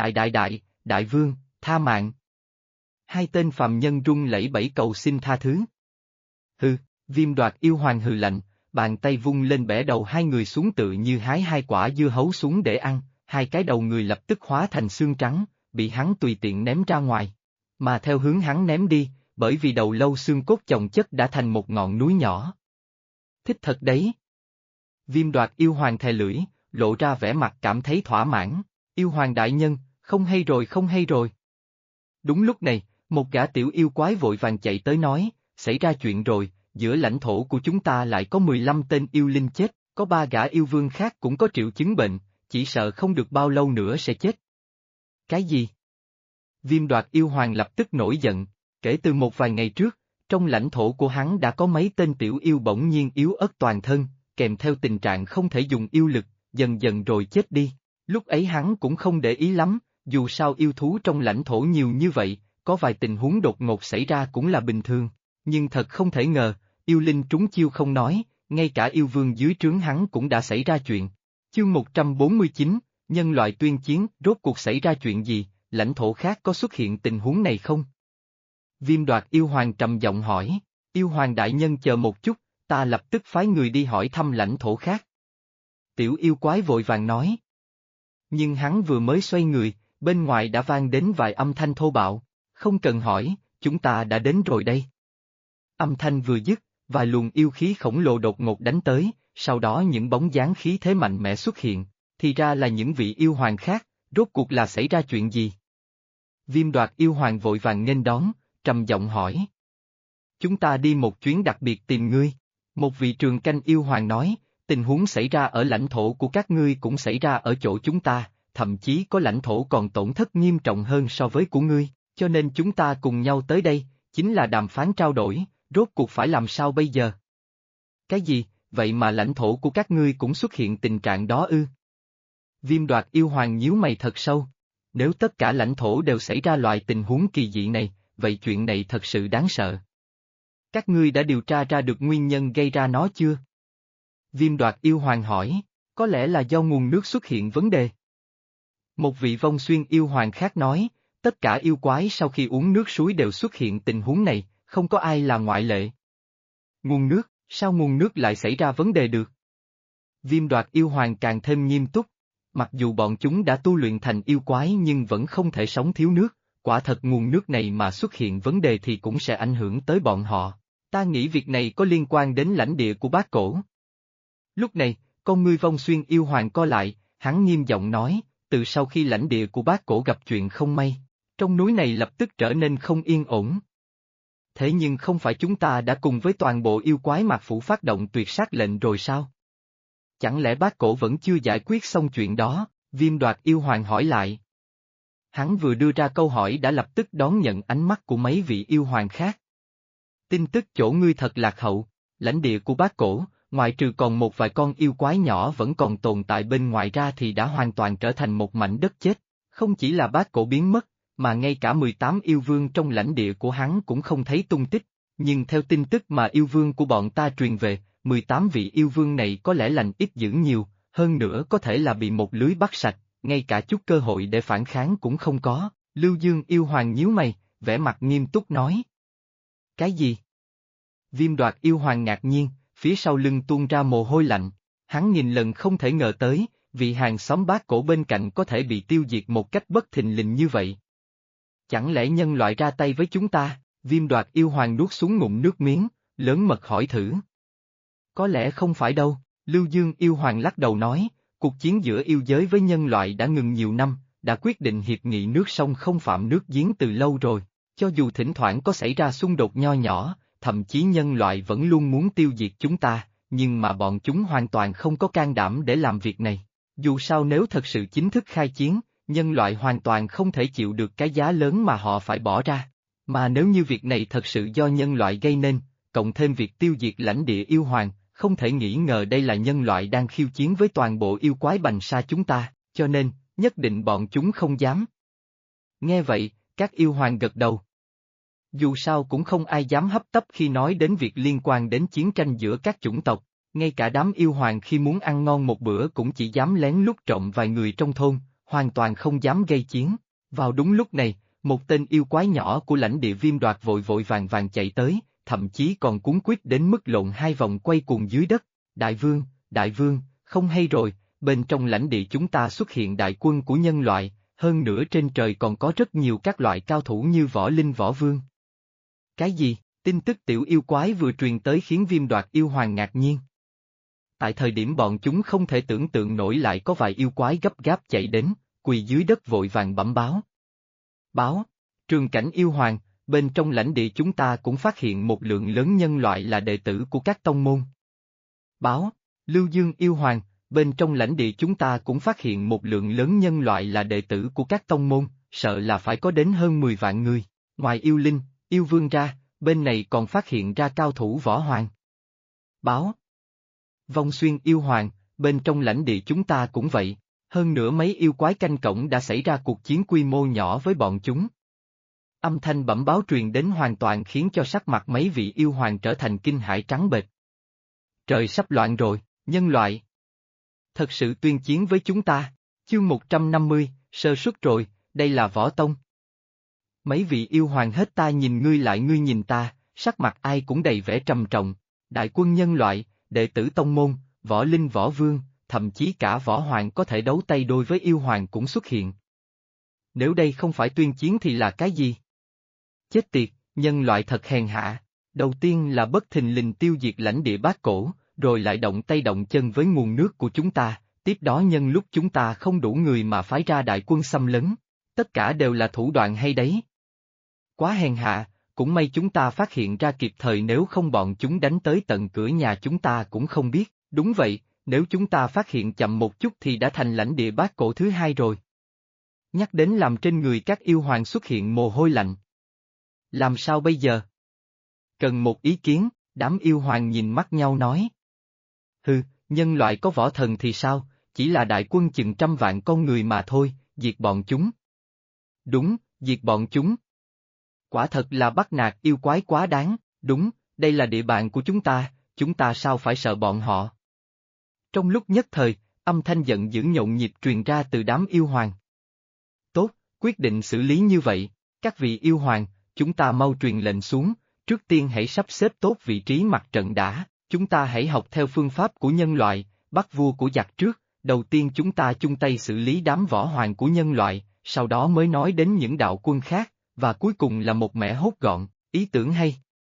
đại vương, tha mạng. Hai tên phạm nhân run lẩy bẩy cầu xin tha thứ. Hừ, Viêm Đoạt Yêu Hoàng hừ lạnh, bàn tay vung lên bẻ đầu hai người xuống tự như hái hai quả dưa hấu xuống để ăn, hai cái đầu người lập tức hóa thành xương trắng, bị hắn tùy tiện ném ra ngoài. Mà theo hướng hắn ném đi, bởi vì đầu lâu xương cốt chồng chất đã thành một ngọn núi nhỏ. Thích thật đấy. Viêm Đoạt Yêu Hoàng thè lưỡi, lộ ra vẻ mặt cảm thấy thỏa mãn, Yêu Hoàng đại nhân, không hay rồi. Đúng lúc này, một gã tiểu yêu quái vội vàng chạy tới nói, xảy ra chuyện rồi, giữa lãnh thổ của chúng ta lại có 15 tên yêu linh chết, có 3 gã yêu vương khác cũng có triệu chứng bệnh, chỉ sợ không được bao lâu nữa sẽ chết. Cái gì? Viêm Đoạt Yêu Hoàng lập tức nổi giận, kể từ một vài ngày trước, trong lãnh thổ của hắn đã có mấy tên tiểu yêu bỗng nhiên yếu ớt toàn thân, kèm theo tình trạng không thể dùng yêu lực, dần dần rồi chết đi. Lúc ấy hắn cũng không để ý lắm, dù sao yêu thú trong lãnh thổ nhiều như vậy, có vài tình huống đột ngột xảy ra cũng là bình thường. Nhưng thật không thể ngờ, yêu linh trúng chiêu không nói, ngay cả yêu vương dưới trướng hắn cũng đã xảy ra chuyện. Chương 149, nhân loại tuyên chiến, rốt cuộc xảy ra chuyện gì, lãnh thổ khác có xuất hiện tình huống này không? Viêm Đoạt Yêu Hoàng trầm giọng hỏi, Yêu Hoàng đại nhân chờ một chút, ta lập tức phái người đi hỏi thăm lãnh thổ khác. Tiểu yêu quái vội vàng nói. Nhưng hắn vừa mới xoay người, bên ngoài đã vang đến vài âm thanh thô bạo, không cần hỏi, chúng ta đã đến rồi đây. Âm thanh vừa dứt, vài luồng yêu khí khổng lồ đột ngột đánh tới, sau đó những bóng dáng khí thế mạnh mẽ xuất hiện, thì ra là những vị yêu hoàng khác, rốt cuộc là xảy ra chuyện gì? Viêm Đoạt Yêu Hoàng vội vàng nghênh đón, trầm giọng hỏi. Chúng ta đi một chuyến đặc biệt tìm ngươi. Một vị trường canh yêu hoàng nói, tình huống xảy ra ở lãnh thổ của các ngươi cũng xảy ra ở chỗ chúng ta, thậm chí có lãnh thổ còn tổn thất nghiêm trọng hơn so với của ngươi, cho nên chúng ta cùng nhau tới đây, chính là đàm phán trao đổi, rốt cuộc phải làm sao bây giờ? Cái gì, vậy mà lãnh thổ của các ngươi cũng xuất hiện tình trạng đó ư? Viêm Đoạt Yêu Hoàng nhíu mày thật sâu. Nếu tất cả lãnh thổ đều xảy ra loại tình huống kỳ dị này, vậy chuyện này thật sự đáng sợ. Các ngươi đã điều tra ra được nguyên nhân gây ra nó chưa? Viêm Đoạt Yêu Hoàng hỏi, có lẽ là do nguồn nước xuất hiện vấn đề. Một vị vong xuyên yêu hoàng khác nói, tất cả yêu quái sau khi uống nước suối đều xuất hiện tình huống này, không có ai là ngoại lệ. Nguồn nước, sao nguồn nước lại xảy ra vấn đề được? Viêm Đoạt Yêu Hoàng càng thêm nghiêm túc. Mặc dù bọn chúng đã tu luyện thành yêu quái nhưng vẫn không thể sống thiếu nước, quả thật nguồn nước này mà xuất hiện vấn đề thì cũng sẽ ảnh hưởng tới bọn họ. Ta nghĩ việc này có liên quan đến lãnh địa của Bác Cổ. Lúc này, con ngươi vong xuyên yêu hoàng co lại, hắn nghiêm giọng nói, từ sau khi lãnh địa của Bác Cổ gặp chuyện không may, trong núi này lập tức trở nên không yên ổn. Thế nhưng không phải chúng ta đã cùng với toàn bộ yêu quái Mạc Phủ phát động tuyệt sát lệnh rồi sao? Chẳng lẽ Bác Cổ vẫn chưa giải quyết xong chuyện đó? Viêm Đoạt Yêu Hoàng hỏi lại. Hắn vừa đưa ra câu hỏi đã lập tức đón nhận ánh mắt của mấy vị yêu hoàng khác. Tin tức chỗ ngươi thật lạc hậu, lãnh địa của Bác Cổ, ngoại trừ còn một vài con yêu quái nhỏ vẫn còn tồn tại bên ngoài ra thì đã hoàn toàn trở thành một mảnh đất chết. Không chỉ là Bác Cổ biến mất, mà ngay cả 18 yêu vương trong lãnh địa của hắn cũng không thấy tung tích. Nhưng theo tin tức mà yêu vương của bọn ta truyền về, 18 vị yêu vương này có lẽ lành ít dữ nhiều, hơn nữa có thể là bị một lưới bắt sạch, ngay cả chút cơ hội để phản kháng cũng không có. Lưu Dương yêu hoàng nhíu mày, vẻ mặt nghiêm túc nói. Cái gì? Viêm Đoạt Yêu Hoàng ngạc nhiên, phía sau lưng tuôn ra mồ hôi lạnh, hắn nghìn lần không thể ngờ tới, vị hàng xóm Bác Cổ bên cạnh có thể bị tiêu diệt một cách bất thình lình như vậy. Chẳng lẽ nhân loại ra tay với chúng ta? Viêm Đoạt Yêu Hoàng nuốt xuống ngụm nước miếng, lớn mật hỏi thử. Có lẽ không phải đâu, Lưu Dương Yêu Hoàng lắc đầu nói, cuộc chiến giữa yêu giới với nhân loại đã ngừng nhiều năm, đã quyết định hiệp nghị nước sông không phạm nước giếng từ lâu rồi, cho dù thỉnh thoảng có xảy ra xung đột nho nhỏ, thậm chí nhân loại vẫn luôn muốn tiêu diệt chúng ta, nhưng mà bọn chúng hoàn toàn không có can đảm để làm việc này. Dù sao nếu thật sự chính thức khai chiến, nhân loại hoàn toàn không thể chịu được cái giá lớn mà họ phải bỏ ra. Mà nếu như việc này thật sự do nhân loại gây nên, cộng thêm việc tiêu diệt lãnh địa yêu hoàng, không thể nghĩ ngờ đây là nhân loại đang khiêu chiến với toàn bộ yêu quái Bành Sa chúng ta, cho nên, nhất định bọn chúng không dám. Nghe vậy, các yêu hoàng gật đầu. Dù sao cũng không ai dám hấp tấp khi nói đến việc liên quan đến chiến tranh giữa các chủng tộc, ngay cả đám yêu hoàng khi muốn ăn ngon một bữa cũng chỉ dám lén lút trộm vài người trong thôn, hoàn toàn không dám gây chiến. Vào đúng lúc này, một tên yêu quái nhỏ của lãnh địa Viêm Đoạt vội vội vàng vàng chạy tới, thậm chí còn cuống quýt đến mức lộn hai vòng quay cuồng dưới đất. Đại vương, không hay rồi, bên trong lãnh địa chúng ta xuất hiện đại quân của nhân loại, hơn nữa trên trời còn có rất nhiều các loại cao thủ như võ linh võ vương. Cái gì? Tin tức tiểu yêu quái vừa truyền tới khiến Viêm Đoạt Yêu Hoàng ngạc nhiên. Tại thời điểm bọn chúng không thể tưởng tượng nổi lại có vài yêu quái gấp gáp chạy đến, quỳ dưới đất vội vàng bẩm báo. Báo, Trường Cảnh Yêu Hoàng, bên trong lãnh địa chúng ta cũng phát hiện một lượng lớn nhân loại là đệ tử của các tông môn. Báo, Lưu Dương Yêu Hoàng, bên trong lãnh địa chúng ta cũng phát hiện một lượng lớn nhân loại là đệ tử của các tông môn, sợ là phải có đến hơn 10 vạn người. Ngoài yêu linh, yêu vương ra, bên này còn phát hiện ra cao thủ võ hoàng. Báo. Vong Xuyên yêu hoàng, bên trong lãnh địa chúng ta cũng vậy. Hơn nữa mấy yêu quái canh cổng đã xảy ra cuộc chiến quy mô nhỏ với bọn chúng. Âm thanh bẩm báo truyền đến hoàn toàn khiến cho sắc mặt mấy vị yêu hoàng trở thành kinh hãi trắng bệch. Trời sắp loạn rồi, nhân loại. Thật sự tuyên chiến với chúng ta. Chương 150, sơ suất rồi, đây là võ tông. Mấy vị yêu hoàng hết ta nhìn ngươi lại ngươi nhìn ta, sắc mặt ai cũng đầy vẻ trầm trọng. Đại quân nhân loại, đệ tử tông môn, võ linh võ vương, thậm chí cả võ hoàng có thể đấu tay đôi với yêu hoàng cũng xuất hiện. Nếu đây không phải tuyên chiến thì là cái gì? Chết tiệt, nhân loại thật hèn hạ. Đầu tiên là bất thình lình tiêu diệt lãnh địa Bát Cổ, rồi lại động tay động chân với nguồn nước của chúng ta, tiếp đó nhân lúc chúng ta không đủ người mà phái ra đại quân xâm lấn. Tất cả đều là thủ đoạn hay đấy. Quá hèn hạ, cũng may chúng ta phát hiện ra kịp thời, nếu không bọn chúng đánh tới tận cửa nhà chúng ta cũng không biết. Đúng vậy, nếu chúng ta phát hiện chậm một chút thì đã thành lãnh địa Bát Cổ thứ hai rồi. Nhắc đến làm trên người các yêu hoàng xuất hiện mồ hôi lạnh. Làm sao bây giờ? Cần một ý kiến, đám yêu hoàng nhìn mắt nhau nói. Hừ, nhân loại có võ thần thì sao, chỉ là đại quân chừng 100 vạn con người mà thôi, diệt bọn chúng. Đúng, diệt bọn chúng. Quả thật là bắt nạt yêu quái quá đáng, đúng, đây là địa bàn của chúng ta sao phải sợ bọn họ. Trong lúc nhất thời, âm thanh giận dữ nhộn nhịp truyền ra từ đám yêu hoàng. Tốt, quyết định xử lý như vậy, các vị yêu hoàng, chúng ta mau truyền lệnh xuống, trước tiên hãy sắp xếp tốt vị trí mặt trận đã, chúng ta hãy học theo phương pháp của nhân loại, bắt vua của giặc trước, đầu tiên chúng ta chung tay xử lý đám võ hoàng của nhân loại, sau đó mới nói đến những đạo quân khác, và cuối cùng là một mẻ hốt gọn, ý tưởng hay.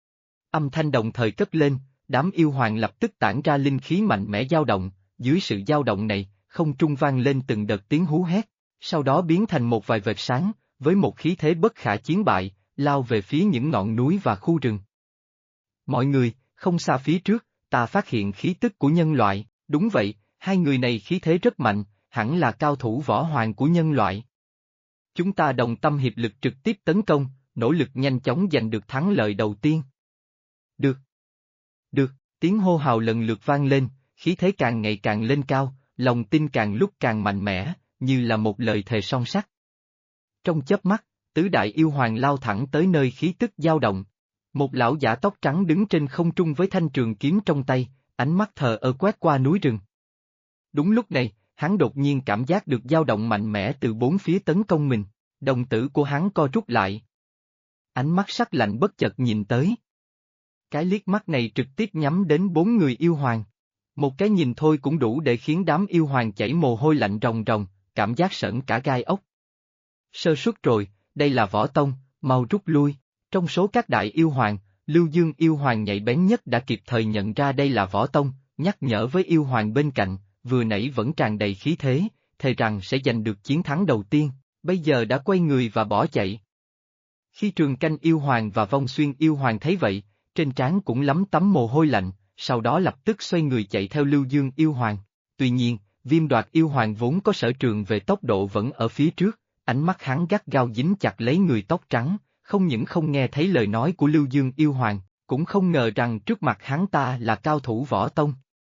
Âm thanh đồng thời cất lên, đám yêu hoàng lập tức tản ra linh khí mạnh mẽ dao động, dưới sự dao động này, không trung vang lên từng đợt tiếng hú hét, sau đó biến thành một vài vệt sáng, với một khí thế bất khả chiến bại, lao về phía những ngọn núi và khu rừng. Mọi người, không xa phía trước, ta phát hiện khí tức của nhân loại, đúng vậy, hai người này khí thế rất mạnh, hẳn là cao thủ võ hoàng của nhân loại. Chúng ta đồng tâm hiệp lực trực tiếp tấn công, nỗ lực nhanh chóng giành được thắng lợi đầu tiên. Được. Được, tiếng hô hào lần lượt vang lên, khí thế càng ngày càng lên cao, lòng tin càng lúc càng mạnh mẽ, như là một lời thề son sắt. Trong chớp mắt, tứ đại yêu hoàng lao thẳng tới nơi khí tức dao động. Một lão giả tóc trắng đứng trên không trung với thanh trường kiếm trong tay, ánh mắt thờ ơ quét qua núi rừng. Đúng lúc này, hắn đột nhiên cảm giác được dao động mạnh mẽ từ bốn phía tấn công mình, đồng tử của hắn co rút lại. Ánh mắt sắc lạnh bất chợt nhìn tới. Cái liếc mắt này trực tiếp nhắm đến 4 người yêu hoàng. Một cái nhìn thôi cũng đủ để khiến đám yêu hoàng chảy mồ hôi lạnh ròng ròng, cảm giác sởn cả gai ốc. Sơ suất rồi, đây là võ tông, mau rút lui. Trong số các đại yêu hoàng, Lưu Dương yêu hoàng nhạy bén nhất đã kịp thời nhận ra đây là võ tông, nhắc nhở với yêu hoàng bên cạnh, vừa nãy vẫn tràn đầy khí thế, thề rằng sẽ giành được chiến thắng đầu tiên, bây giờ đã quay người và bỏ chạy. Khi Trường Canh yêu hoàng và Vong Xuyên yêu hoàng thấy vậy, trên trán cũng lấm tấm mồ hôi lạnh, sau đó lập tức xoay người chạy theo Lưu Dương yêu hoàng. Tuy nhiên, Viêm Đoạt yêu hoàng vốn có sở trường về tốc độ vẫn ở phía trước, ánh mắt hắn gắt gao dính chặt lấy người tóc trắng, không những không nghe thấy lời nói của Lưu Dương yêu hoàng, cũng không ngờ rằng trước mặt hắn ta là cao thủ võ tông.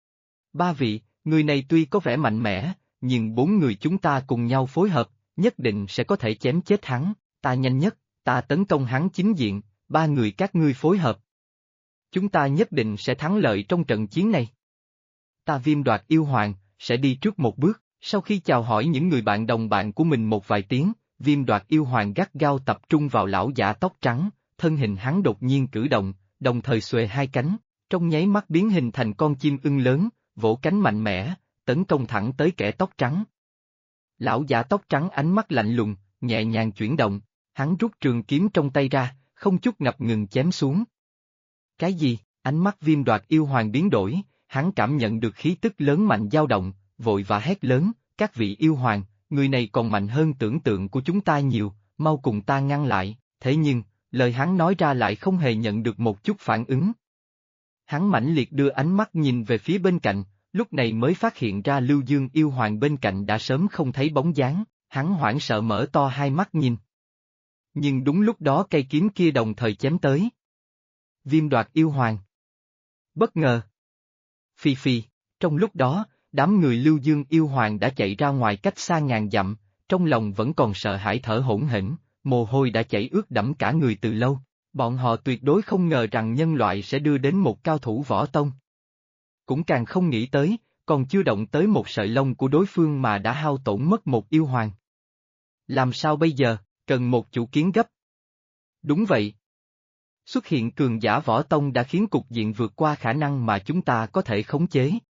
Ba vị, người này tuy có vẻ mạnh mẽ, nhưng 4 người chúng ta cùng nhau phối hợp, nhất định sẽ có thể chém chết hắn, ta nhanh nhất, ta tấn công hắn chính diện, 3 người các ngươi phối hợp. Chúng ta nhất định sẽ thắng lợi trong trận chiến này. Ta Viêm Đoạt yêu hoàng, sẽ đi trước một bước, sau khi chào hỏi những người bạn đồng bạn của mình một vài tiếng, Viêm Đoạt yêu hoàng gắt gao tập trung vào lão giả tóc trắng, thân hình hắn đột nhiên cử động, đồng thời xuề hai cánh, trong nháy mắt biến hình thành con chim ưng lớn, vỗ cánh mạnh mẽ, tấn công thẳng tới kẻ tóc trắng. Lão giả tóc trắng ánh mắt lạnh lùng, nhẹ nhàng chuyển động, hắn rút trường kiếm trong tay ra, không chút ngập ngừng chém xuống. Cái gì? Ánh mắt Viêm Đoạt yêu hoàng biến đổi, hắn cảm nhận được khí tức lớn mạnh dao động, vội và hét lớn, các vị yêu hoàng, người này còn mạnh hơn tưởng tượng của chúng ta nhiều, mau cùng ta ngăn lại, thế nhưng, lời hắn nói ra lại không hề nhận được một chút phản ứng. Hắn mãnh liệt đưa ánh mắt nhìn về phía bên cạnh, lúc này mới phát hiện ra Lưu Dương yêu hoàng bên cạnh đã sớm không thấy bóng dáng, Hắn hoảng sợ mở to hai mắt nhìn. Nhưng đúng lúc đó cây kiếm kia đồng thời chém tới. Viêm đoạt yêu hoàng. Bất ngờ. Phi phi, trong lúc đó, đám người Lưu Dương yêu hoàng đã chạy ra ngoài cách xa ngàn dặm, trong lòng vẫn còn sợ hãi thở hổn hển, mồ hôi đã chảy ướt đẫm cả người từ lâu. Bọn họ tuyệt đối không ngờ rằng nhân loại sẽ đưa đến một cao thủ võ tông. Cũng càng không nghĩ tới, còn chưa động tới một sợi lông của đối phương mà đã hao tổn mất một yêu hoàng. Làm sao bây giờ, cần một chủ kiến gấp. Đúng vậy. Xuất hiện cường giả võ tông đã khiến cục diện vượt qua khả năng mà chúng ta có thể khống chế.